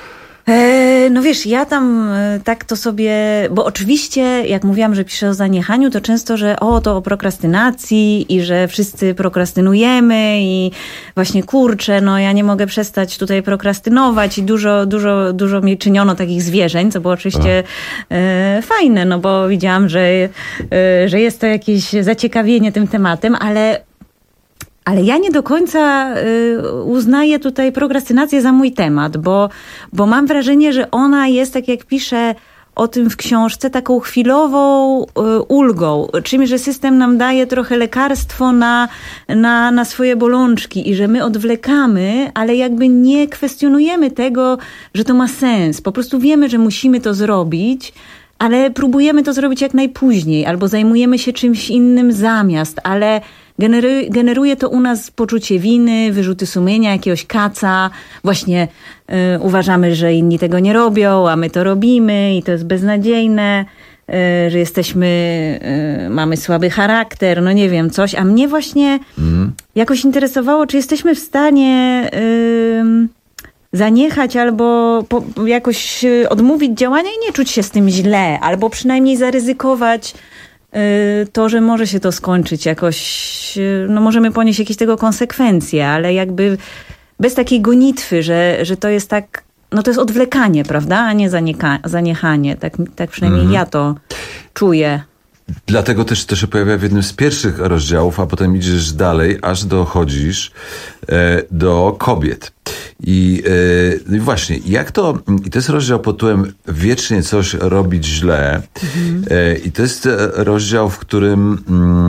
A: E, no wiesz, ja tam e, tak to sobie, bo oczywiście jak mówiłam, że piszę o zaniechaniu, to często, że o, to o prokrastynacji i że wszyscy prokrastynujemy i właśnie kurczę, no ja nie mogę przestać tutaj prokrastynować i dużo, dużo, dużo mi czyniono takich zwierzeń, co było oczywiście e, fajne, no bo widziałam, że, e, że jest to jakieś zaciekawienie tym tematem, ale Ale ja nie do końca y, uznaję tutaj prokrastynację za mój temat, bo, bo mam wrażenie, że ona jest, tak jak piszę o tym w książce, taką chwilową y, ulgą. Czymś, że system nam daje trochę lekarstwo na, na, na swoje bolączki i że my odwlekamy, ale jakby nie kwestionujemy tego, że to ma sens. Po prostu wiemy, że musimy to zrobić, ale próbujemy to zrobić jak najpóźniej, albo zajmujemy się czymś innym zamiast, ale generuje, generuje to u nas poczucie winy, wyrzuty sumienia, jakiegoś kaca. Właśnie y, uważamy, że inni tego nie robią, a my to robimy i to jest beznadziejne, y, że jesteśmy, y, mamy słaby charakter, no nie wiem, coś. A mnie właśnie mm. jakoś interesowało, czy jesteśmy w stanie... Y, zaniechać albo po, jakoś odmówić działania i nie czuć się z tym źle, albo przynajmniej zaryzykować y, to, że może się to skończyć jakoś, y, no możemy ponieść jakieś tego konsekwencje, ale jakby bez takiej gonitwy, że, że to jest tak, no to jest odwlekanie, prawda, a nie zanieka, zaniechanie. Tak, tak przynajmniej mm. ja to czuję.
W: Dlatego też to się pojawia w jednym z pierwszych rozdziałów, a potem idziesz dalej, aż dochodzisz e, do kobiet. I e, właśnie, jak to, i to jest rozdział pod tytułem Wiecznie coś robić źle. Mhm. E, I to jest rozdział, w którym mm,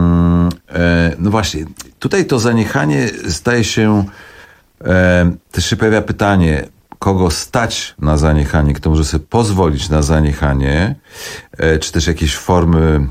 W: no właśnie, tutaj to zaniechanie staje się, e, też się pojawia pytanie, kogo stać na zaniechanie, kto może sobie pozwolić na zaniechanie, e, czy też jakieś formy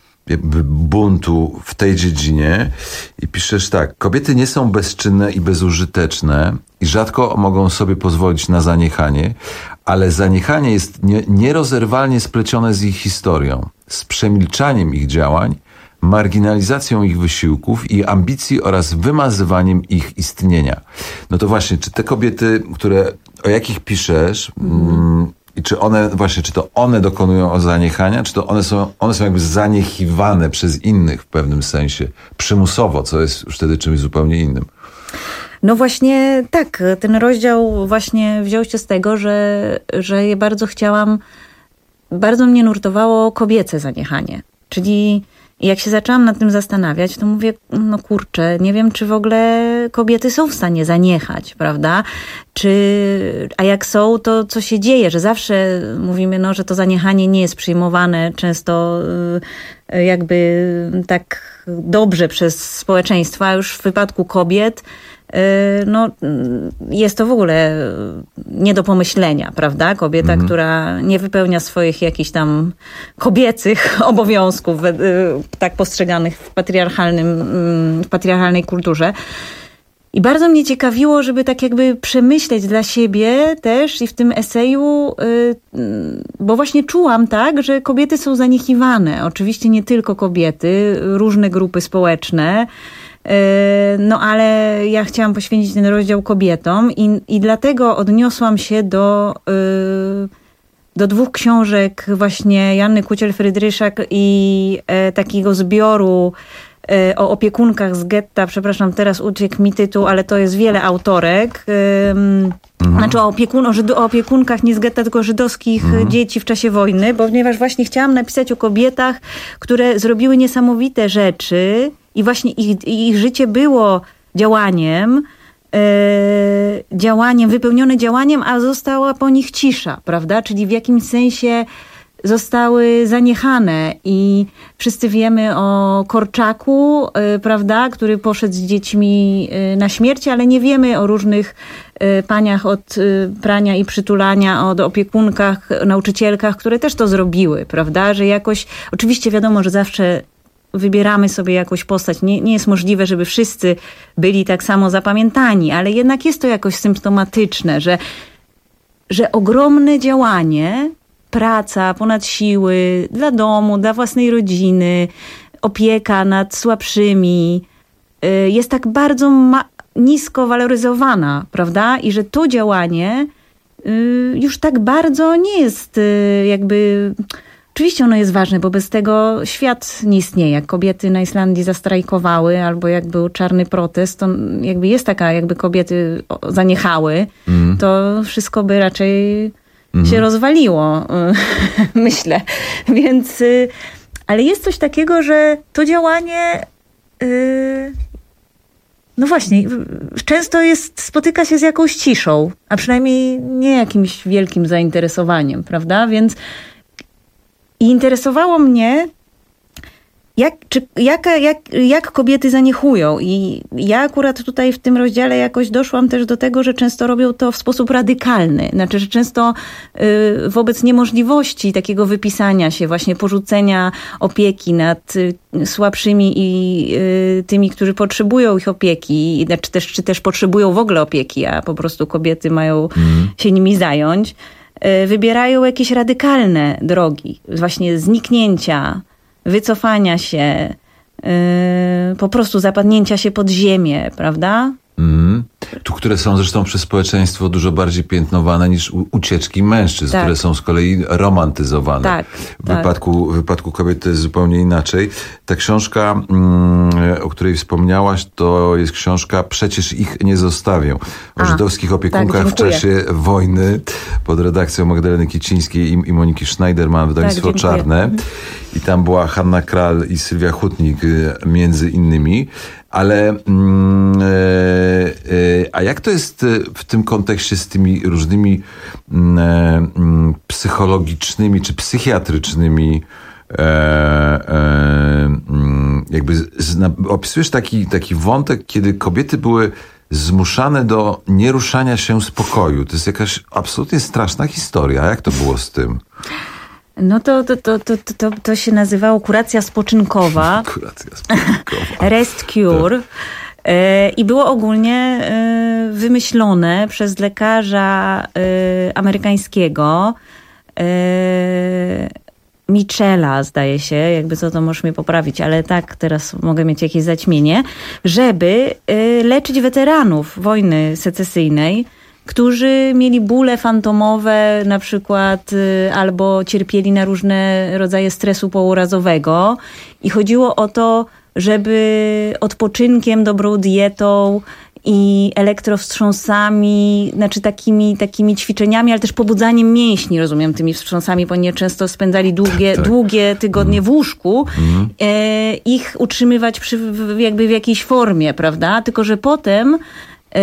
W: buntu w tej dziedzinie. I piszesz tak: kobiety nie są bezczynne i bezużyteczne i rzadko mogą sobie pozwolić na zaniechanie, ale zaniechanie jest nie, nierozerwalnie splecione z ich historią, z przemilczaniem ich działań, marginalizacją ich wysiłków i ambicji oraz wymazywaniem ich istnienia. No to właśnie, czy te kobiety, które, o jakich piszesz, mm. i czy one, właśnie, czy to one dokonują zaniechania, czy to one są, one są jakby zaniechiwane przez innych w pewnym sensie, przymusowo, co jest już wtedy czymś zupełnie innym?
A: No właśnie tak, ten rozdział właśnie wziął się z tego, że, że je bardzo chciałam, bardzo mnie nurtowało kobiece zaniechanie. Czyli jak się zaczęłam nad tym zastanawiać, to mówię, no kurczę, nie wiem, czy w ogóle kobiety są w stanie zaniechać, prawda? Czy, a jak są, to co się dzieje? Że zawsze mówimy, no, że to zaniechanie nie jest przyjmowane często jakby tak dobrze przez społeczeństwo, a już w wypadku kobiet no, jest to w ogóle nie do pomyślenia, prawda? Kobieta, mhm. która nie wypełnia swoich jakichś tam kobiecych obowiązków, tak postrzeganych w patriarchalnym, w patriarchalnej kulturze. I bardzo mnie ciekawiło, żeby tak jakby przemyśleć dla siebie też i w tym eseju, bo właśnie czułam tak, że kobiety są zaniechiwane. Oczywiście nie tylko kobiety, różne grupy społeczne. No ale ja chciałam poświęcić ten rozdział kobietom i, i dlatego odniosłam się do, do dwóch książek właśnie Joanny Kuciel-Frydryszak i takiego zbioru o opiekunkach z getta. Przepraszam, teraz uciekł mi tytuł, ale to jest wiele autorek. Mhm. Znaczy o, opiekun, o, Żydo, o opiekunkach nie z getta, tylko żydowskich mhm. dzieci w czasie wojny, ponieważ właśnie chciałam napisać o kobietach, które zrobiły niesamowite rzeczy i właśnie ich, ich życie było działaniem, yy, działaniem, wypełnione działaniem, a została po nich cisza, prawda? Czyli w jakimś sensie zostały zaniechane i wszyscy wiemy o Korczaku, yy, prawda, który poszedł z dziećmi yy, na śmierć, ale nie wiemy o różnych yy, paniach od yy, prania i przytulania, od opiekunkach, nauczycielkach, które też to zrobiły, prawda, że jakoś, oczywiście wiadomo, że zawsze wybieramy sobie jakąś postać. Nie, nie jest możliwe, żeby wszyscy byli tak samo zapamiętani, ale jednak jest to jakoś symptomatyczne, że, że ogromne działanie, praca ponad siły dla domu, dla własnej rodziny, opieka nad słabszymi jest tak bardzo ma- nisko waloryzowana, prawda? I że to działanie już tak bardzo nie jest jakby... Oczywiście ono jest ważne, bo bez tego świat nie istnieje. Jak kobiety na Islandii zastrajkowały, albo jak był czarny protest, to jakby jest taka, jakby kobiety zaniechały, mm. to wszystko by raczej mm. się rozwaliło, myślę. Więc, ale jest coś takiego, że to działanie, no właśnie, często jest, spotyka się z jakąś ciszą, a przynajmniej nie jakimś wielkim zainteresowaniem, prawda? Więc i interesowało mnie, jak, czy, jak, jak, jak kobiety zaniechują. I ja akurat tutaj w tym rozdziale jakoś doszłam też do tego, że często robią to w sposób radykalny. Znaczy, że często y, wobec niemożliwości takiego wypisania się, właśnie porzucenia opieki nad y, słabszymi i y, tymi, którzy potrzebują ich opieki, czy też, czy też potrzebują w ogóle opieki, a po prostu kobiety mają mm. się nimi zająć, wybierają jakieś radykalne drogi, właśnie zniknięcia, wycofania się, yy, po prostu zapadnięcia się pod ziemię, prawda?
W: Mm. Tu, które są zresztą przez społeczeństwo dużo bardziej piętnowane niż ucieczki mężczyzn, tak. które są z kolei romantyzowane. Tak, w, tak. Wypadku, w wypadku kobiet to jest zupełnie inaczej. Ta książka, mm, o której wspomniałaś, to jest książka Przecież ich nie zostawię. O A, żydowskich opiekunkach tak, w czasie wojny pod redakcją Magdaleny Kicińskiej i, i Moniki Schneiderman, wydawnictwo tak, Czarne. I tam była Hanna Kral i Sylwia Hutnik między innymi. Ale mm, e, e, a jak to jest w tym kontekście z tymi różnymi mm, psychologicznymi czy psychiatrycznymi e, e, jakby zna, opisujesz taki, taki wątek, kiedy kobiety były zmuszane do nieruszania się z pokoju. To jest jakaś absolutnie straszna historia. Jak to było z tym?
A: No to, to, to, to, to, to się nazywało kuracja spoczynkowa.
W: Kuracja spoczynkowa.
A: Rest cure. I było ogólnie wymyślone przez lekarza amerykańskiego Michela, zdaje się, jakby co to możesz mnie poprawić, ale tak teraz mogę mieć jakieś zaćmienie, żeby leczyć weteranów wojny secesyjnej, którzy mieli bóle fantomowe na przykład albo cierpieli na różne rodzaje stresu pourazowego i chodziło o to, żeby odpoczynkiem, dobrą dietą i elektrowstrząsami, znaczy takimi, takimi ćwiczeniami, ale też pobudzaniem mięśni, rozumiem, tymi wstrząsami, ponieważ często spędzali długie, tak. długie tygodnie w łóżku, mm. e, ich utrzymywać przy, w, jakby w jakiejś formie, prawda? Tylko że potem e,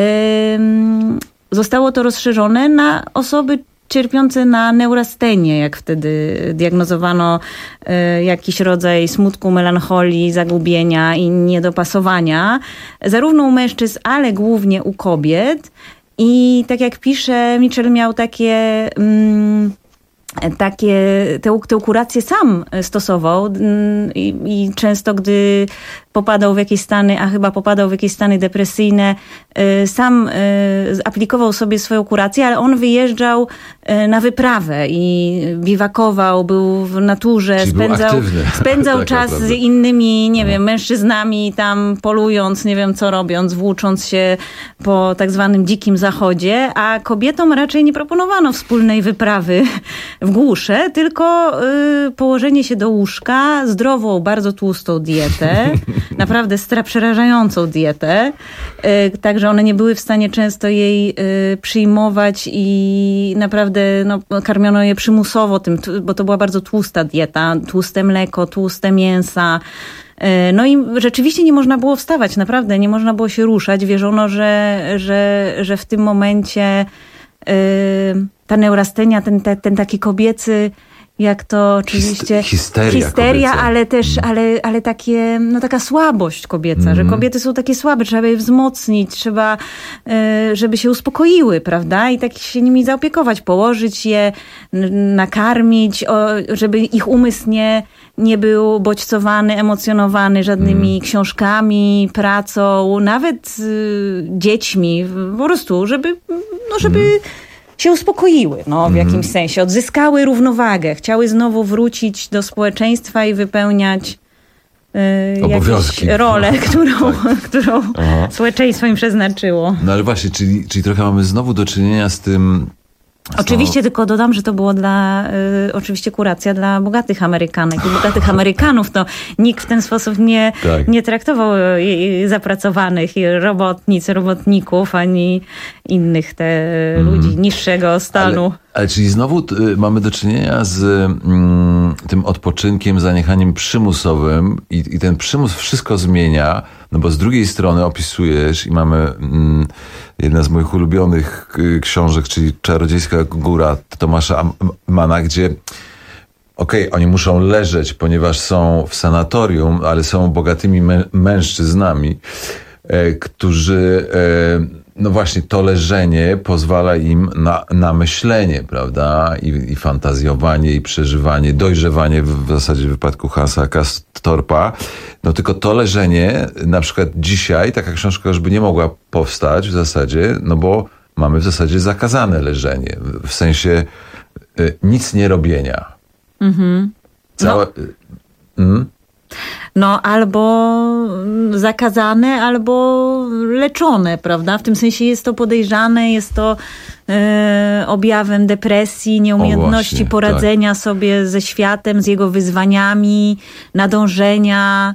A: zostało to rozszerzone na osoby cierpiące na neurastenię, jak wtedy diagnozowano y, jakiś rodzaj smutku, melancholii, zagubienia i niedopasowania, zarówno u mężczyzn, ale głównie u kobiet. I tak jak pisze, Mitchell miał takie... Mm, takie, tę, tę kurację sam stosował i, i często, gdy popadał w jakieś stany, a chyba popadał w jakieś stany depresyjne, sam aplikował sobie swoją kurację, ale on wyjeżdżał na wyprawę i biwakował, był w naturze,
W: Czyli
A: spędzał, spędzał
W: tak
A: czas
W: naprawdę.
A: z innymi, nie wiem, mężczyznami tam polując, nie wiem co robiąc, włócząc się po tak zwanym dzikim zachodzie, a kobietom raczej nie proponowano wspólnej wyprawy w głusze, tylko y, położenie się do łóżka, zdrową, bardzo tłustą dietę, naprawdę stra- przerażającą dietę, y, także one nie były w stanie często jej y, przyjmować i naprawdę no, karmiono je przymusowo tym, bo to była bardzo tłusta dieta, tłuste mleko, tłuste mięsa. No i rzeczywiście nie można było wstawać, naprawdę nie można było się ruszać. Wierzono, że, że, że w tym momencie yy, ta neurastenia, ten, ten, ten taki kobiecy, jak to oczywiście...
W: Histeria
A: Histeria,
W: kobieca.
A: ale też, ale, ale takie, no taka słabość kobieca, mm. że kobiety są takie słabe, trzeba je wzmocnić, trzeba, yy, żeby się uspokoiły, prawda? I tak się nimi zaopiekować, położyć je, nakarmić, o, żeby ich umysł nie... nie był bodźcowany, emocjonowany żadnymi hmm. książkami, pracą, nawet y, dziećmi, po prostu, żeby, no, żeby hmm. się uspokoiły no, w jakimś hmm. sensie, odzyskały równowagę, chciały znowu wrócić do społeczeństwa i wypełniać y, jakąś rolę, którą, którą społeczeństwo im przeznaczyło.
W: No ale właśnie, czyli, czyli trochę mamy znowu do czynienia z tym.
A: Oczywiście, no. tylko dodam, że to było dla, y, oczywiście kuracja dla bogatych Amerykanek i bogatych Amerykanów. To nikt w ten sposób nie, tak. nie traktował y, zapracowanych i robotnic, robotników, ani innych te mm. ludzi niższego stanu.
W: Ale, ale czyli znowu y, mamy do czynienia z mm, tym odpoczynkiem, zaniechaniem przymusowym i, i ten przymus wszystko zmienia, no bo z drugiej strony opisujesz i mamy mm, jedna z moich ulubionych y, książek, czyli Czarodziejska Góra Tomasza Manna, gdzie okej, okay, oni muszą leżeć, ponieważ są w sanatorium, ale są bogatymi mę- mężczyznami, e, którzy e, no właśnie to leżenie pozwala im na, na myślenie, prawda? I, i fantazjowanie, i przeżywanie, dojrzewanie w, w zasadzie w wypadku Hansa Castorpa. No tylko to leżenie, na przykład dzisiaj taka książka już by nie mogła powstać w zasadzie, no bo mamy w zasadzie zakazane leżenie. W, w sensie y, nic nie robienia. Mhm. Całe...
A: No. Mm? No albo zakazane, albo leczone, prawda? W tym sensie jest to podejrzane, jest to e, objawem depresji, nieumiejętności właśnie, poradzenia tak. sobie ze światem, z jego wyzwaniami, nadążenia.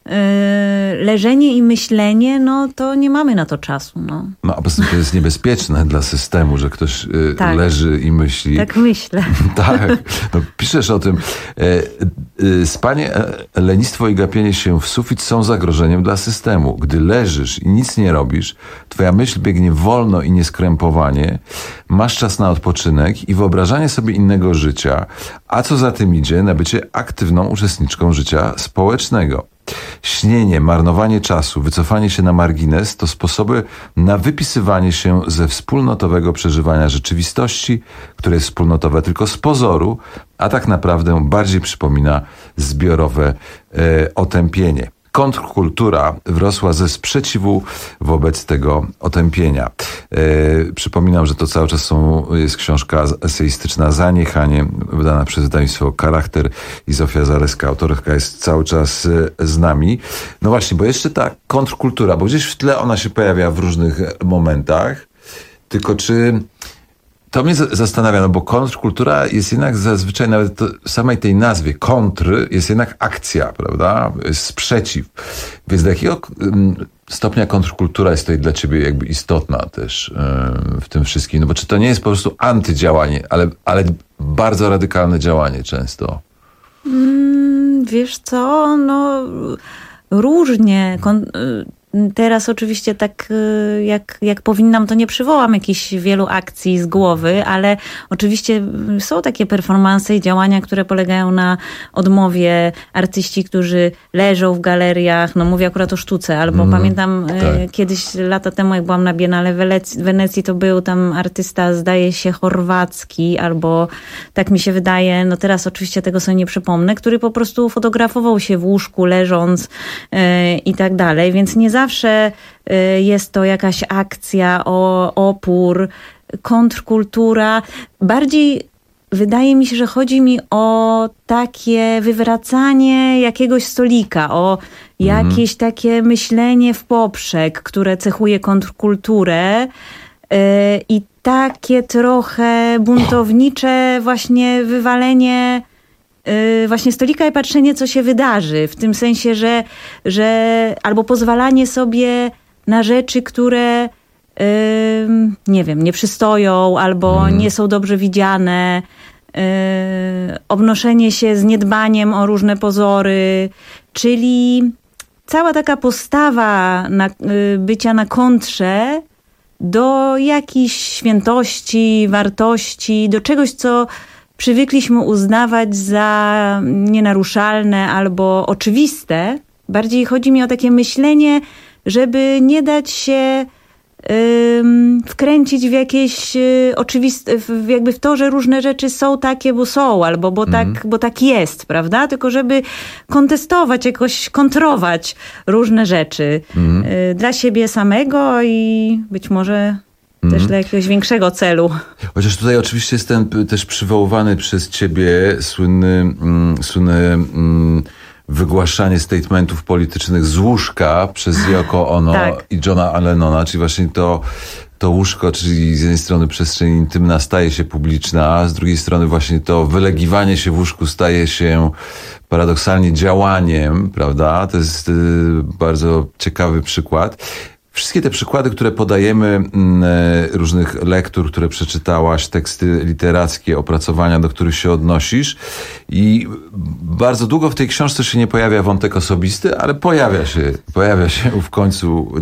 A: Leżenie i myślenie, no to nie mamy na to czasu. No,
W: no a po prostu to jest niebezpieczne dla systemu, że ktoś y, tak. leży i myśli.
A: Tak myślę.
W: Tak, no, piszesz o tym. E, y, spanie, lenistwo i gapienie się w sufit są zagrożeniem dla systemu. Gdy leżysz i nic nie robisz, twoja myśl biegnie wolno i nieskrępowanie, masz czas na odpoczynek i wyobrażanie sobie innego życia, a co za tym idzie, na bycie aktywną uczestniczką życia społecznego. Śnienie, marnowanie czasu, wycofanie się na margines to sposoby na wypisywanie się ze wspólnotowego przeżywania rzeczywistości, które jest wspólnotowe tylko z pozoru, a tak naprawdę bardziej przypomina zbiorowe e, otępienie. Kontrkultura wrosła ze sprzeciwu wobec tego otępienia. E, przypominam, że to cały czas są, jest książka eseistyczna Zaniechanie, wydana przez wydawnictwo Charakter i Zofia Zaleska, autorka jest cały czas z nami. No właśnie, bo jeszcze ta kontrkultura, bo gdzieś w tle ona się pojawia w różnych momentach, tylko czy... To mnie zastanawia, no bo kontrkultura jest jednak zazwyczaj nawet to, samej tej nazwie kontr jest jednak akcja, prawda? Jest sprzeciw. Więc do jakiego stopnia kontrkultura jest tutaj dla ciebie jakby istotna też yy, w tym wszystkim? No bo czy to nie jest po prostu antydziałanie, ale, ale bardzo radykalne działanie często?
A: Mm, wiesz co, no różnie. Kon- Teraz oczywiście tak jak, jak powinnam, to nie przywołam jakichś wielu akcji z głowy, ale oczywiście są takie performanse i działania, które polegają na odmowie. Artyści, którzy leżą w galeriach, no mówię akurat o sztuce, albo mm, pamiętam tak. Kiedyś lata temu, jak byłam na Biennale w Wenecji, to był tam artysta, zdaje się, chorwacki, albo tak mi się wydaje, no teraz oczywiście tego sobie nie przypomnę, który po prostu fotografował się w łóżku, leżąc yy, i tak dalej, więc nie za Zawsze jest to jakaś akcja, o opór, kontrkultura. Bardziej wydaje mi się, że chodzi mi o takie wywracanie jakiegoś stolika, o jakieś mm. takie myślenie w poprzek, które cechuje kontrkulturę i takie trochę buntownicze właśnie wywalenie właśnie stolika i patrzenie, co się wydarzy. W tym sensie, że, że albo pozwalanie sobie na rzeczy, które yy, nie wiem, nie przystoją, albo mm. nie są dobrze widziane. Yy, obnoszenie się z niedbaniem o różne pozory. Czyli cała taka postawa na, yy, bycia na kontrze do jakichś świętości, wartości, do czegoś, co przywykliśmy uznawać za nienaruszalne albo oczywiste. Bardziej chodzi mi o takie myślenie, żeby nie dać się ym, wkręcić w jakieś y, oczywiste, w, jakby w to, że różne rzeczy są takie, bo są, albo bo, mm. tak, bo tak jest, prawda? Tylko żeby kontestować, jakoś kontrować różne rzeczy mm. y, dla siebie samego i być może też mm. dla jakiegoś większego celu.
W: Chociaż tutaj oczywiście jest ten też przywoływany przez ciebie słynny, mm, słynne mm, wygłaszanie statementów politycznych z łóżka przez Yoko Ono tak. i Johna Lennona, czyli właśnie to, to łóżko, czyli z jednej strony przestrzeń intymna staje się publiczna, a z drugiej strony właśnie to wylegiwanie się w łóżku staje się paradoksalnie działaniem, prawda? To jest y, bardzo ciekawy przykład. Wszystkie te przykłady, które podajemy, różnych lektur, które przeczytałaś, teksty literackie, opracowania, do których się odnosisz i bardzo długo w tej książce się nie pojawia wątek osobisty, ale pojawia się, pojawia się w końcu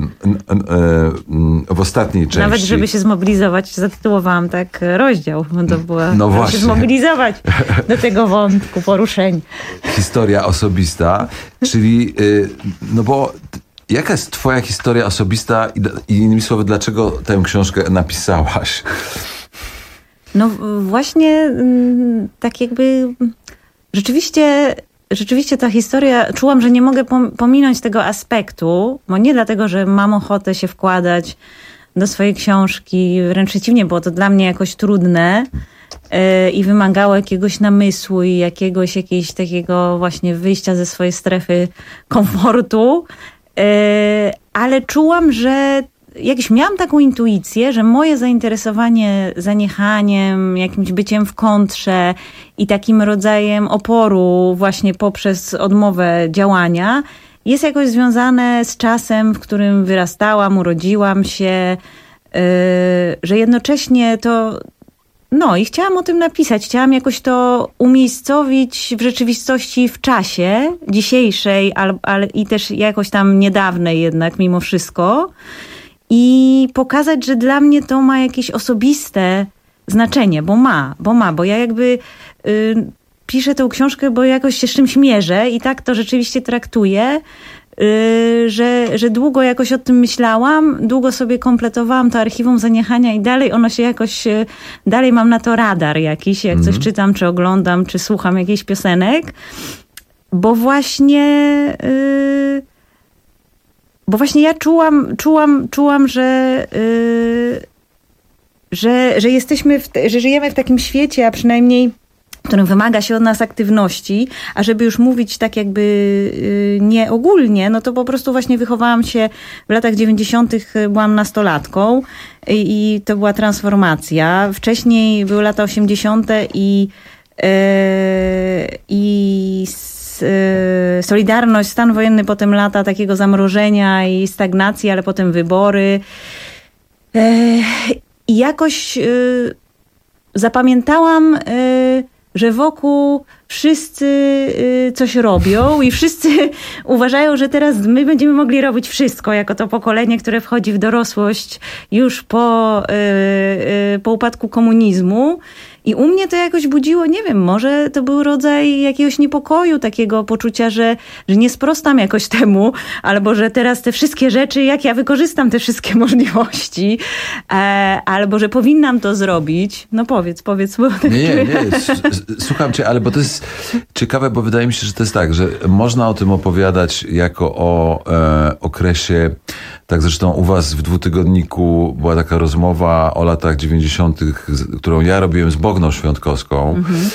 W: w ostatniej części.
A: Nawet żeby się zmobilizować, zatytułowałam tak rozdział, bo to była,
W: no właśnie.
A: się zmobilizować do tego wątku, poruszeń.
W: Historia osobista, czyli, no bo jaka jest twoja historia osobista i, i innymi słowy, dlaczego tę książkę napisałaś?
A: No właśnie tak jakby rzeczywiście, rzeczywiście ta historia, czułam, że nie mogę pominąć tego aspektu, bo nie dlatego, że mam ochotę się wkładać do swojej książki, wręcz przeciwnie, było to dla mnie jakoś trudne yy, i wymagało jakiegoś namysłu i jakiegoś, jakiegoś takiego właśnie wyjścia ze swojej strefy komfortu. Ale czułam, że jakś miałam taką intuicję, że moje zainteresowanie zaniechaniem, jakimś byciem w kontrze i takim rodzajem oporu właśnie poprzez odmowę działania jest jakoś związane z czasem, w którym wyrastałam, urodziłam się, że jednocześnie to... No i chciałam o tym napisać. Chciałam jakoś to umiejscowić w rzeczywistości w czasie dzisiejszej, ale, ale i też jakoś tam niedawnej jednak mimo wszystko. I pokazać, że dla mnie to ma jakieś osobiste znaczenie, bo ma, bo ma, bo ja jakby y, piszę tą książkę, bo jakoś się z czymś mierzę i tak to rzeczywiście traktuję, yy, że, że długo jakoś o tym myślałam, długo sobie kompletowałam to archiwum zaniechania i dalej ono się jakoś, yy, dalej mam na to radar jakiś, jak mm. coś czytam, czy oglądam, czy słucham jakichś piosenek, bo właśnie... Yy, bo właśnie ja czułam, czułam, czułam, że... Yy, Że, że jesteśmy, w te, że żyjemy w takim świecie, a przynajmniej w którym wymaga się od nas aktywności, a żeby już mówić tak jakby nie ogólnie, no to po prostu właśnie wychowałam się w latach dziewięćdziesiątych, byłam nastolatką i, i to była transformacja. Wcześniej były lata osiemdziesiąte i, yy, i yy, Solidarność, stan wojenny, potem lata takiego zamrożenia i stagnacji, ale potem wybory. Yy, I jakoś y, zapamiętałam, y, że wokół wszyscy y, coś robią i wszyscy uważają, że teraz my będziemy mogli robić wszystko, jako to pokolenie, które wchodzi w dorosłość już po, y, y, po upadku komunizmu. I u mnie to jakoś budziło, nie wiem, może to był rodzaj jakiegoś niepokoju, takiego poczucia, że, że nie sprostam jakoś temu, albo że teraz te wszystkie rzeczy, jak ja wykorzystam te wszystkie możliwości, e, albo że powinnam to zrobić. No powiedz, powiedz. Bo
W: nie, nie, nie, słucham cię, ale bo to jest ciekawe, bo wydaje mi się, że to jest tak, że można o tym opowiadać jako o e, okresie, tak zresztą u was w dwutygodniku była taka rozmowa o latach dziewięćdziesiątych, którą ja robiłem z Bogną Świątkowską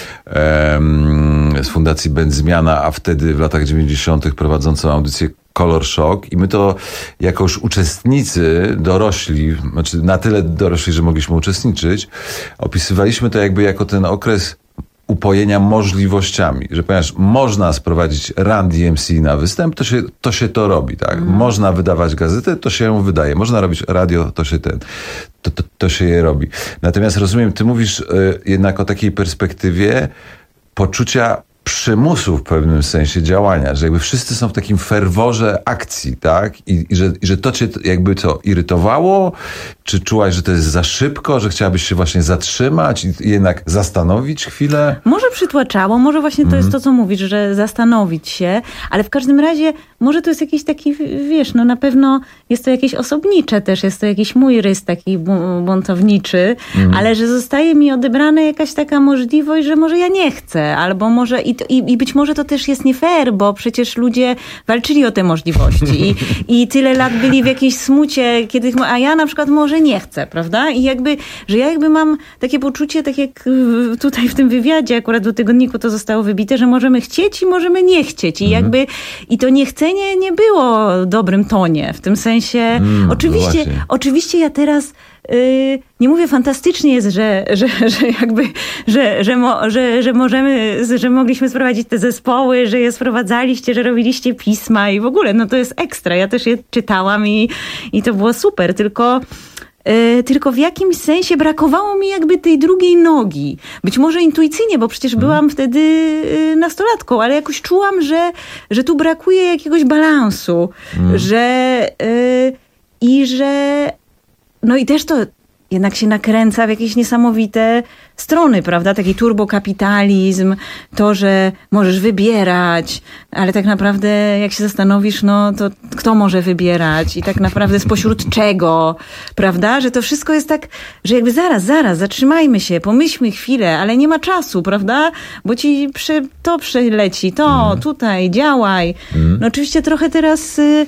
W: mm-hmm. z Fundacji Będzmiana, a wtedy w latach dziewięćdziesiątych prowadzącą audycję Kolor Szok i my to jako już uczestnicy dorośli, znaczy na tyle dorośli, że mogliśmy uczestniczyć, opisywaliśmy to jakby jako ten okres upojenia możliwościami, że ponieważ można sprowadzić Run D M C na występ, to się to, się to robi, tak? Mm. Można wydawać gazetę, to się ją wydaje. Można robić radio, to się ten, to, to, to się je robi. Natomiast rozumiem, ty mówisz y, jednak o takiej perspektywie poczucia przymusu w pewnym sensie działania, że jakby wszyscy są w takim ferworze akcji, tak? I, i, że, i że to cię jakby co, irytowało? Czy czułaś, że to jest za szybko, że chciałabyś się właśnie zatrzymać i, i jednak zastanowić chwilę?
A: Może przytłaczało, może właśnie to mm. jest to, co mówisz, że zastanowić się, ale w każdym razie może to jest jakiś taki, wiesz, no na pewno jest to jakieś osobnicze też, jest to jakiś mój rys taki buntowniczy, mm. ale że zostaje mi odebrana jakaś taka możliwość, że może ja nie chcę, albo może i, i, i być może to też jest nie fair, bo przecież ludzie walczyli o te możliwości i, i tyle lat byli w jakiejś smucie, kiedy, a ja na przykład może nie chcę, prawda? I jakby, że ja jakby mam takie poczucie, tak jak tutaj w tym wywiadzie akurat do tygodniku to zostało wybite, że możemy chcieć i możemy nie chcieć i mm. jakby i to niechcenie nie było w dobrym tonie, w tym sensie mm, oczywiście, oczywiście ja teraz Yy, nie mówię fantastycznie jest, że, że, że jakby, że, że, mo, że, że możemy, że mogliśmy sprowadzić te zespoły, że je sprowadzaliście, że robiliście pisma i w ogóle, no to jest ekstra. Ja też je czytałam i, i to było super, tylko Yy, tylko w jakimś sensie brakowało mi jakby tej drugiej nogi. Być może intuicyjnie, bo przecież byłam mm. wtedy yy, nastolatką, ale jakoś czułam, że, że tu brakuje jakiegoś balansu, mm. że yy, i że no i też to jednak się nakręca w jakieś niesamowite strony, prawda? Taki turbokapitalizm, to, że możesz wybierać, ale tak naprawdę jak się zastanowisz, no to kto może wybierać i tak naprawdę spośród czego, prawda? Że to wszystko jest tak, że jakby zaraz, zaraz, zatrzymajmy się, pomyślmy chwilę, ale nie ma czasu, prawda? Bo ci prze, to przeleci, to, mm. tutaj, działaj. Mm. No oczywiście trochę teraz y,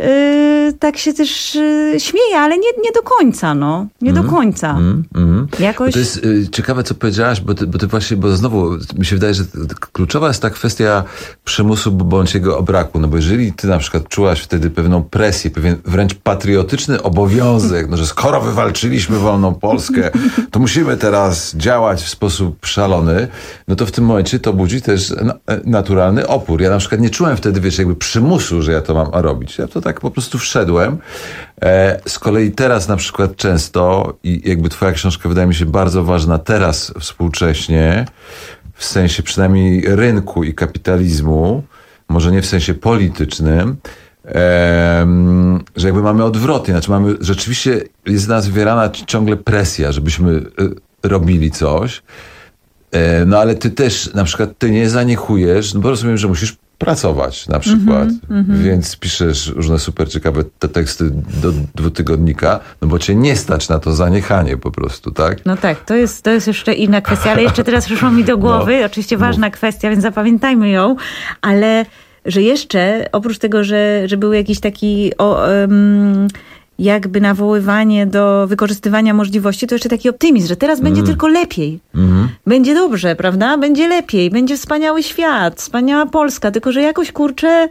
A: y, tak się też y, śmieję, ale nie, nie do końca, no. Nie mm. do końca. Mm. Mm. Jakoś...
W: To jest y, ciekawe, co powiedziałaś, bo ty, bo ty właśnie, bo znowu mi się wydaje, że kluczowa jest ta kwestia przymusu bądź jego braku, no bo jeżeli ty na przykład czułaś wtedy pewną presję, pewien wręcz patriotyczny obowiązek, no że skoro wywalczyliśmy wolną Polskę, to musimy teraz działać w sposób szalony, no to w tym momencie to budzi też naturalny opór. Ja na przykład nie czułem wtedy, wiesz, jakby przymusu, że ja to mam robić. Ja to tak po prostu wszedłem. Z kolei teraz na przykład często i jakby twoja książka wydaje mi się bardzo ważna teraz współcześnie, w sensie przynajmniej rynku i kapitalizmu, może nie w sensie politycznym, em, że jakby mamy odwrotnie, znaczy mamy, rzeczywiście jest z nas wywierana ciągle presja, żebyśmy robili coś, E, no ale ty też, na przykład ty nie zaniechujesz, no bo rozumiem, że musisz pracować na przykład, mm-hmm, więc piszesz różne super ciekawe te teksty do dwutygodnika, no bo cię nie stać na to zaniechanie po prostu, tak?
A: No tak, to jest, to jest jeszcze inna kwestia, ale jeszcze teraz przyszło mi do głowy, no, oczywiście ważna mów. kwestia, więc zapamiętajmy ją, ale że jeszcze, oprócz tego, że, że był jakiś taki o, um, jakby nawoływanie do wykorzystywania możliwości, to jeszcze taki optymizm, że teraz mm. będzie tylko lepiej. Mm. Będzie dobrze, prawda? Będzie lepiej, będzie wspaniały świat, wspaniała Polska, tylko że jakoś, kurczę,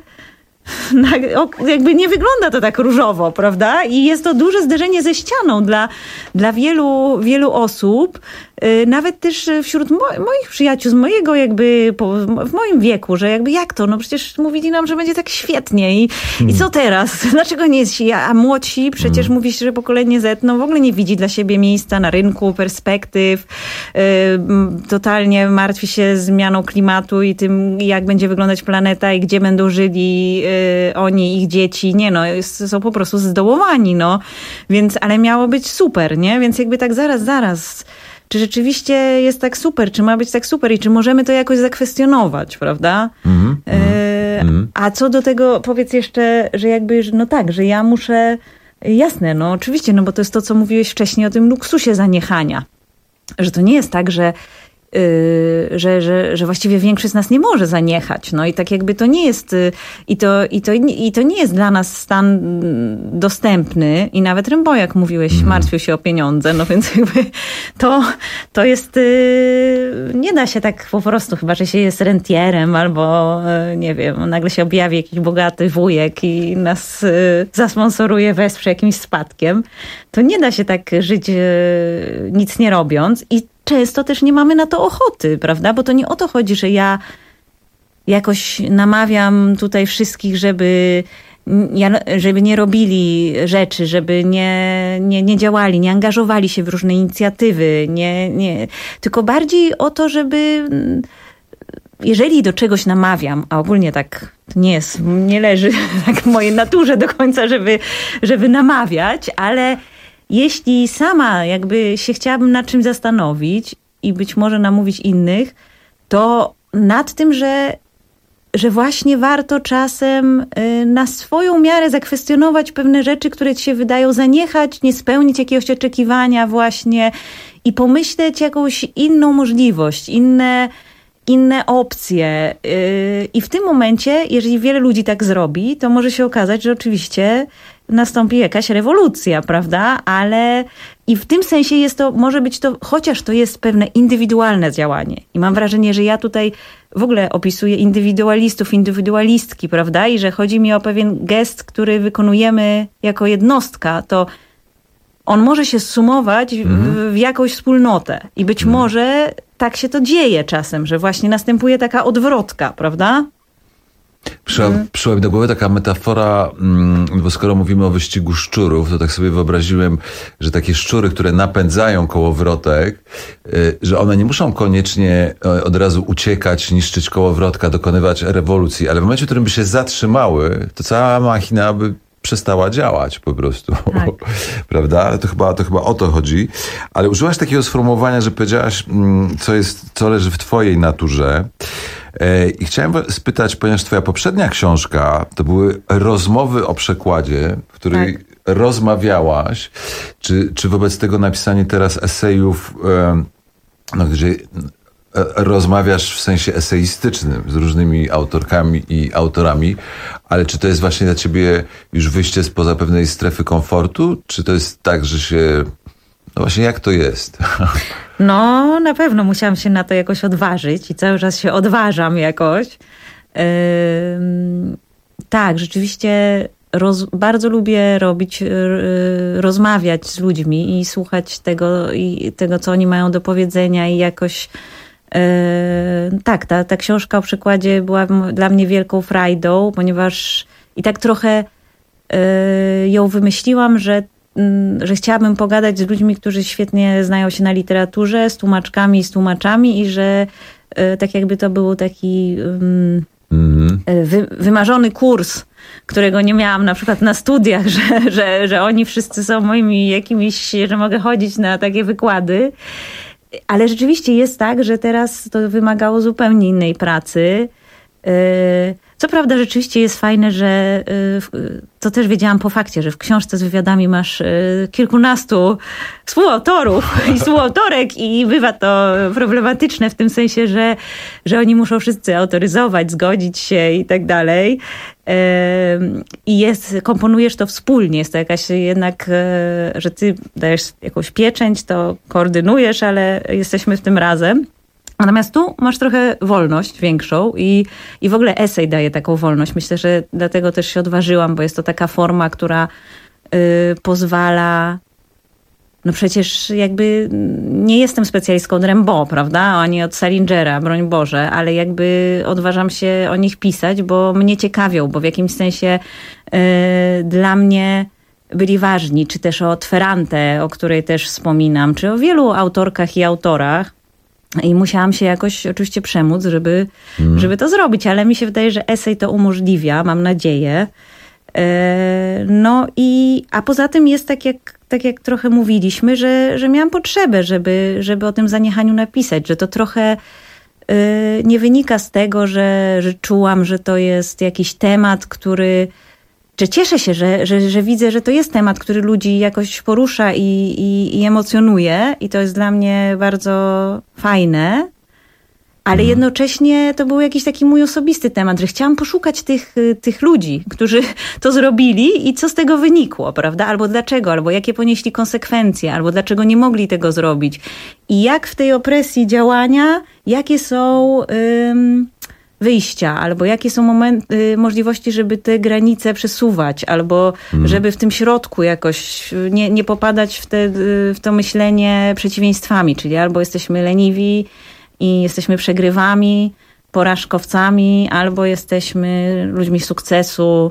A: jakby nie wygląda to tak różowo, prawda? I jest to duże zderzenie ze ścianą dla, dla wielu, wielu osób, nawet też wśród mo- moich przyjaciół, z mojego jakby, po, w moim wieku, że jakby jak to? No przecież mówili nam, że będzie tak świetnie i, hmm. i co teraz? Dlaczego nie jest się? A młodsi, przecież hmm. mówi się, że pokolenie Z no w ogóle nie widzi dla siebie miejsca na rynku, perspektyw, yy, totalnie martwi się zmianą klimatu i tym, jak będzie wyglądać planeta i gdzie będą żyli yy, oni, ich dzieci. Nie no, jest, są po prostu zdołowani, no. Więc, ale miało być super, nie? Więc jakby tak zaraz, zaraz... Czy rzeczywiście jest tak super, czy ma być tak super i czy możemy to jakoś zakwestionować, prawda? Mm-hmm, e, mm-hmm. A co do tego, powiedz jeszcze, że jakby, no tak, że ja muszę, jasne, no oczywiście, no bo to jest to, co mówiłeś wcześniej o tym luksusie zaniechania. Że to nie jest tak, że Yy, że, że, że właściwie większość z nas nie może zaniechać. No i tak jakby to nie jest yy, i, to, i, to, i to nie jest dla nas stan dostępny i nawet Rymbo, jak mówiłeś, mm. martwił się o pieniądze, no więc jakby to, to jest yy, nie da się tak po prostu, chyba że się jest rentierem albo yy, nie wiem, nagle się objawi jakiś bogaty wujek i nas yy, zasponsoruje, wesprze jakimś spadkiem. To nie da się tak żyć yy, nic nie robiąc i często też nie mamy na to ochoty, prawda? Bo to nie o to chodzi, że ja jakoś namawiam tutaj wszystkich, żeby, żeby nie robili rzeczy, żeby nie, nie, nie działali, nie angażowali się w różne inicjatywy, nie, nie, tylko bardziej o to, żeby jeżeli do czegoś namawiam, a ogólnie tak nie jest, nie leży tak w mojej naturze do końca, żeby, żeby namawiać, ale jeśli sama jakby się chciałabym nad czymś zastanowić i być może namówić innych, to nad tym, że, że właśnie warto czasem na swoją miarę zakwestionować pewne rzeczy, które ci się wydają, zaniechać, nie spełnić jakiegoś oczekiwania właśnie i pomyśleć jakąś inną możliwość, inne, inne opcje. I w tym momencie, jeżeli wiele ludzi tak zrobi, to może się okazać, że oczywiście nastąpi jakaś rewolucja, prawda? Ale i w tym sensie jest to, może być to, chociaż to jest pewne indywidualne działanie. I mam wrażenie, że ja tutaj w ogóle opisuję indywidualistów, indywidualistki, prawda? I że chodzi mi o pewien gest, który wykonujemy jako jednostka, to on może się zsumować w, mm. w jakąś wspólnotę. I być mm. może tak się to dzieje czasem, że właśnie następuje taka odwrotka, prawda?
W: Przyszła, hmm. przyszła mi do głowy taka metafora, bo skoro mówimy o wyścigu szczurów, to tak sobie wyobraziłem, że takie szczury, które napędzają kołowrotek, że one nie muszą koniecznie od razu uciekać, niszczyć kołowrotka, dokonywać rewolucji, ale w momencie, w którym by się zatrzymały, to cała machina by przestała działać po prostu, tak. Prawda? To chyba, to chyba o to chodzi. Ale użyłaś takiego sformułowania, że powiedziałaś, co jest, co leży w twojej naturze. I chciałem spytać, ponieważ twoja poprzednia książka to były rozmowy o przekładzie, w której tak. rozmawiałaś, czy, czy wobec tego napisanie teraz esejów, no, gdzie rozmawiasz w sensie eseistycznym z różnymi autorkami i autorami, ale czy to jest właśnie dla ciebie już wyjście spoza pewnej strefy komfortu, czy to jest tak, że się... No właśnie, jak to jest?
A: No, na pewno musiałam się na to jakoś odważyć i cały czas się odważam jakoś. Yy, tak, rzeczywiście roz, bardzo lubię robić, yy, rozmawiać z ludźmi i słuchać tego, i tego, co oni mają do powiedzenia i jakoś yy, tak, ta, ta książka o przykładzie była dla mnie wielką frajdą, ponieważ i tak trochę yy, ją wymyśliłam, że że chciałabym pogadać z ludźmi, którzy świetnie znają się na literaturze, z tłumaczkami i z tłumaczami i że tak jakby to był taki um, mm. wy, wymarzony kurs, którego nie miałam na przykład na studiach, że, że, że oni wszyscy są moimi jakimiś, że mogę chodzić na takie wykłady. ale rzeczywiście jest tak, że teraz to wymagało zupełnie innej pracy. Co prawda rzeczywiście jest fajne, że to też wiedziałam po fakcie, że w książce z wywiadami masz kilkunastu współautorów i współautorek i bywa to problematyczne w tym sensie, że, że oni muszą wszyscy autoryzować, zgodzić się i tak dalej. I jest, komponujesz to wspólnie, jest to jakaś jednak, że ty dajesz jakąś pieczęć, to koordynujesz, ale jesteśmy w tym razem. Natomiast tu masz trochę wolność większą i, i w ogóle esej daje taką wolność. Myślę, że dlatego też się odważyłam, bo jest to taka forma, która y, pozwala... No przecież jakby nie jestem specjalistką od Rimbaud, prawda? Ani od Salingera, broń Boże, ale jakby odważam się o nich pisać, bo mnie ciekawią, bo w jakimś sensie y, dla mnie byli ważni. Czy też o Ferrante, o której też wspominam, czy o wielu autorkach i autorach. I musiałam się jakoś oczywiście przemóc, żeby, mm. żeby to zrobić, ale mi się wydaje, że esej to umożliwia, mam nadzieję. No i, a poza tym jest tak jak, tak jak trochę mówiliśmy, że, że miałam potrzebę, żeby, żeby o tym zaniechaniu napisać, że to trochę nie wynika z tego, że, że czułam, że to jest jakiś temat, który... Że cieszę się, że, że, że widzę, że to jest temat, który ludzi jakoś porusza i, i, i emocjonuje i to jest dla mnie bardzo fajne, ale mhm. jednocześnie to był jakiś taki mój osobisty temat, że chciałam poszukać tych, tych ludzi, którzy to zrobili i co z tego wynikło, prawda? Albo dlaczego, albo jakie ponieśli konsekwencje, albo dlaczego nie mogli tego zrobić. I jak w tej opresji działania, jakie są... Ym, wyjścia, albo jakie są momenty, możliwości, żeby te granice przesuwać, albo hmm. żeby w tym środku jakoś nie, nie popadać w, te, w to myślenie przeciwieństwami, czyli albo jesteśmy leniwi i jesteśmy przegrywami, porażkowcami, albo jesteśmy ludźmi sukcesu,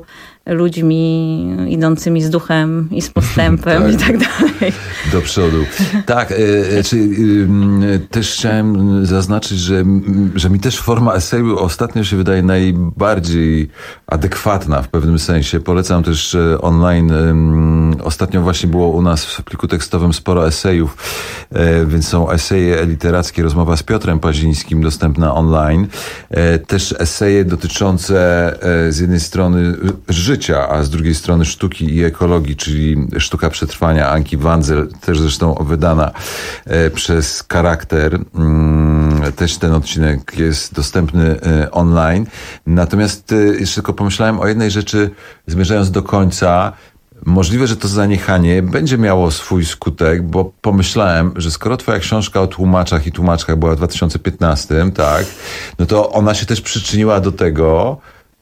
A: ludźmi idącymi z duchem i z postępem tak. i tak dalej.
W: Do przodu. Tak, e, czy, e, też chciałem zaznaczyć, że, że mi też forma eseju ostatnio się wydaje najbardziej adekwatna w pewnym sensie. Polecam też online. E, ostatnio właśnie było u nas w pliku tekstowym sporo esejów, e, więc są eseje literackie, rozmowa z Piotrem Pazińskim dostępna online. E, też eseje dotyczące e, z jednej strony życia, a z drugiej strony sztuki i ekologii, czyli Sztuka przetrwania Anki Wandzel, też zresztą wydana e, przez Charakter. Mm, też ten odcinek jest dostępny e, online. Natomiast e, jeszcze tylko pomyślałem o jednej rzeczy, zmierzając do końca. Możliwe, że to zaniechanie będzie miało swój skutek, bo pomyślałem, że skoro twoja książka o tłumaczach i tłumaczkach była w dwa tysiące piętnastym, tak, no to ona się też przyczyniła do tego,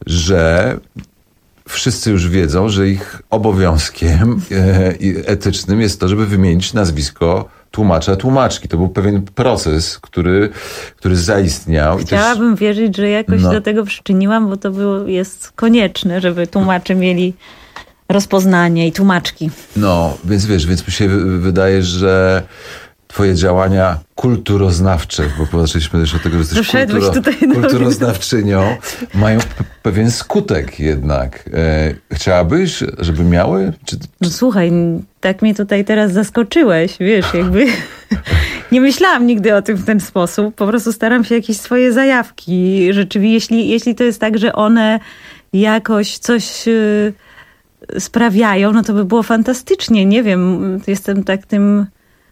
W: że wszyscy już wiedzą, że ich obowiązkiem e, etycznym jest to, żeby wymienić nazwisko tłumacza, tłumaczki. To był pewien proces, który, który zaistniał.
A: Chciałabym I też, wierzyć, że jakoś no. do tego przyczyniłam, bo to było, jest konieczne, żeby tłumacze mieli rozpoznanie i tłumaczki.
W: No, więc wiesz, więc mi się wydaje, że twoje działania kulturoznawcze, bo zaczęliśmy też od tego, że jesteś kulturo, kulturoznawczynią, mają p- pewien skutek jednak. E, chciałabyś, żeby miały? Czy, czy...
A: No słuchaj, tak mnie tutaj teraz zaskoczyłeś, wiesz, jakby nie myślałam nigdy o tym w ten sposób. Po prostu staram się jakieś swoje zajawki. Rzeczywiście, jeśli, jeśli to jest tak, że one jakoś coś yy, sprawiają, no to by było fantastycznie. Nie wiem, jestem tak tym...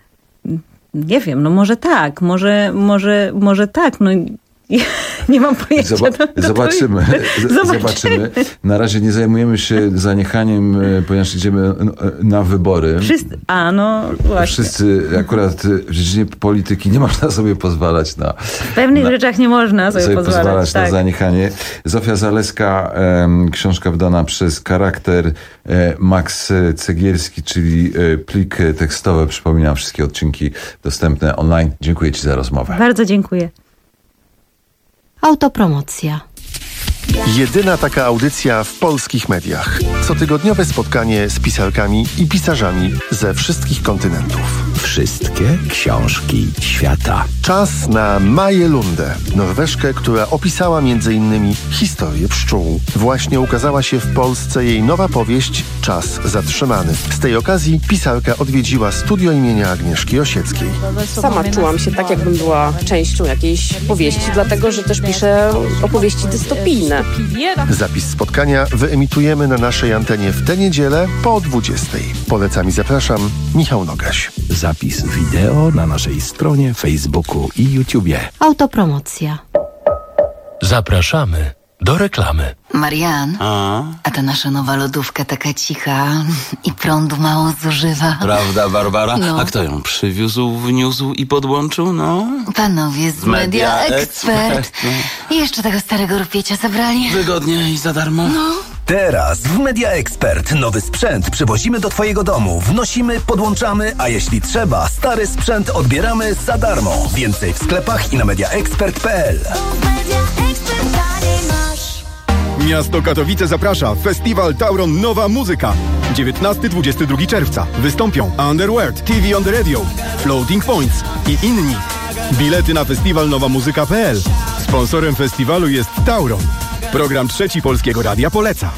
A: Nie wiem, no może tak, może, może, może tak, no nie mam pojęcia.
W: Zoba- to, to zobaczymy. To zobaczymy. Zobaczymy. Na razie nie zajmujemy się zaniechaniem, ponieważ idziemy na wybory.
A: Wszyscy, a no właśnie.
W: Wszyscy, akurat w dziedzinie polityki nie można sobie pozwalać na...
A: W pewnych na, rzeczach nie można sobie, sobie pozwalać. pozwalać
W: tak.
A: na
W: zaniechanie. Zofia Zaleska, e, książka wydana przez Charakter, e, Max Cegielski, czyli e, plik tekstowy. Przypominam, wszystkie odcinki dostępne online. Dziękuję ci za rozmowę.
A: Bardzo dziękuję.
D: Autopromocja.
E: Jedyna taka audycja w polskich mediach. Cotygodniowe spotkanie z pisarkami i pisarzami ze wszystkich kontynentów.
F: Wszystkie książki świata.
E: Czas na Maję Lundę, Norweżkę, która opisała m.in. historię pszczół. Właśnie ukazała się w Polsce jej nowa powieść Czas zatrzymany. Z tej okazji pisarka odwiedziła studio imienia Agnieszki Osieckiej.
D: Sama czułam się tak, jakbym była częścią jakiejś powieści, dlatego że też piszę opowieści dystopijne.
E: Zapis spotkania wyemitujemy na naszej antenie w tę niedzielę po dwudziestej. Polecam i zapraszam, Michał Nogaś.
F: Zapis wideo na naszej stronie, Facebooku i YouTubie.
G: Autopromocja.
B: Zapraszamy do reklamy.
X: Marian,
M: A?
X: a ta nasza nowa lodówka taka cicha i prądu mało zużywa.
M: Prawda, Barbara?
X: No.
M: A kto ją przywiózł, wniósł i podłączył? No?
X: Panowie z Media Expert. I jeszcze tego starego rupiecia zabrali.
M: Wygodnie i za darmo.
X: No.
N: Teraz w Media Expert nowy sprzęt przywozimy do twojego domu. Wnosimy, podłączamy, a jeśli trzeba, stary sprzęt odbieramy za darmo. Więcej w sklepach i na mediaexpert kropka p l.
U: Miasto Katowice zaprasza. Festiwal Tauron Nowa Muzyka. dziewiętnastego do dwudziestego drugiego czerwca. Wystąpią Underworld, T V on the Radio, Floating Points i inni. Bilety na festiwal nowa muzyka kropka p l. Sponsorem festiwalu jest Tauron. Program Trzeci Polskiego Radia poleca.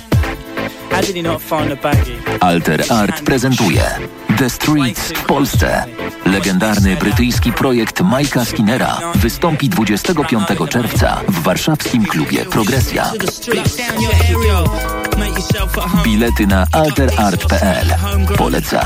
Y: Alter Art prezentuje The Streets w Polsce. Legendarny brytyjski projekt Mike'a Skinnera wystąpi dwudziestego piątego czerwca w warszawskim klubie Progresja. Bilety na alter art kropka p l. Poleca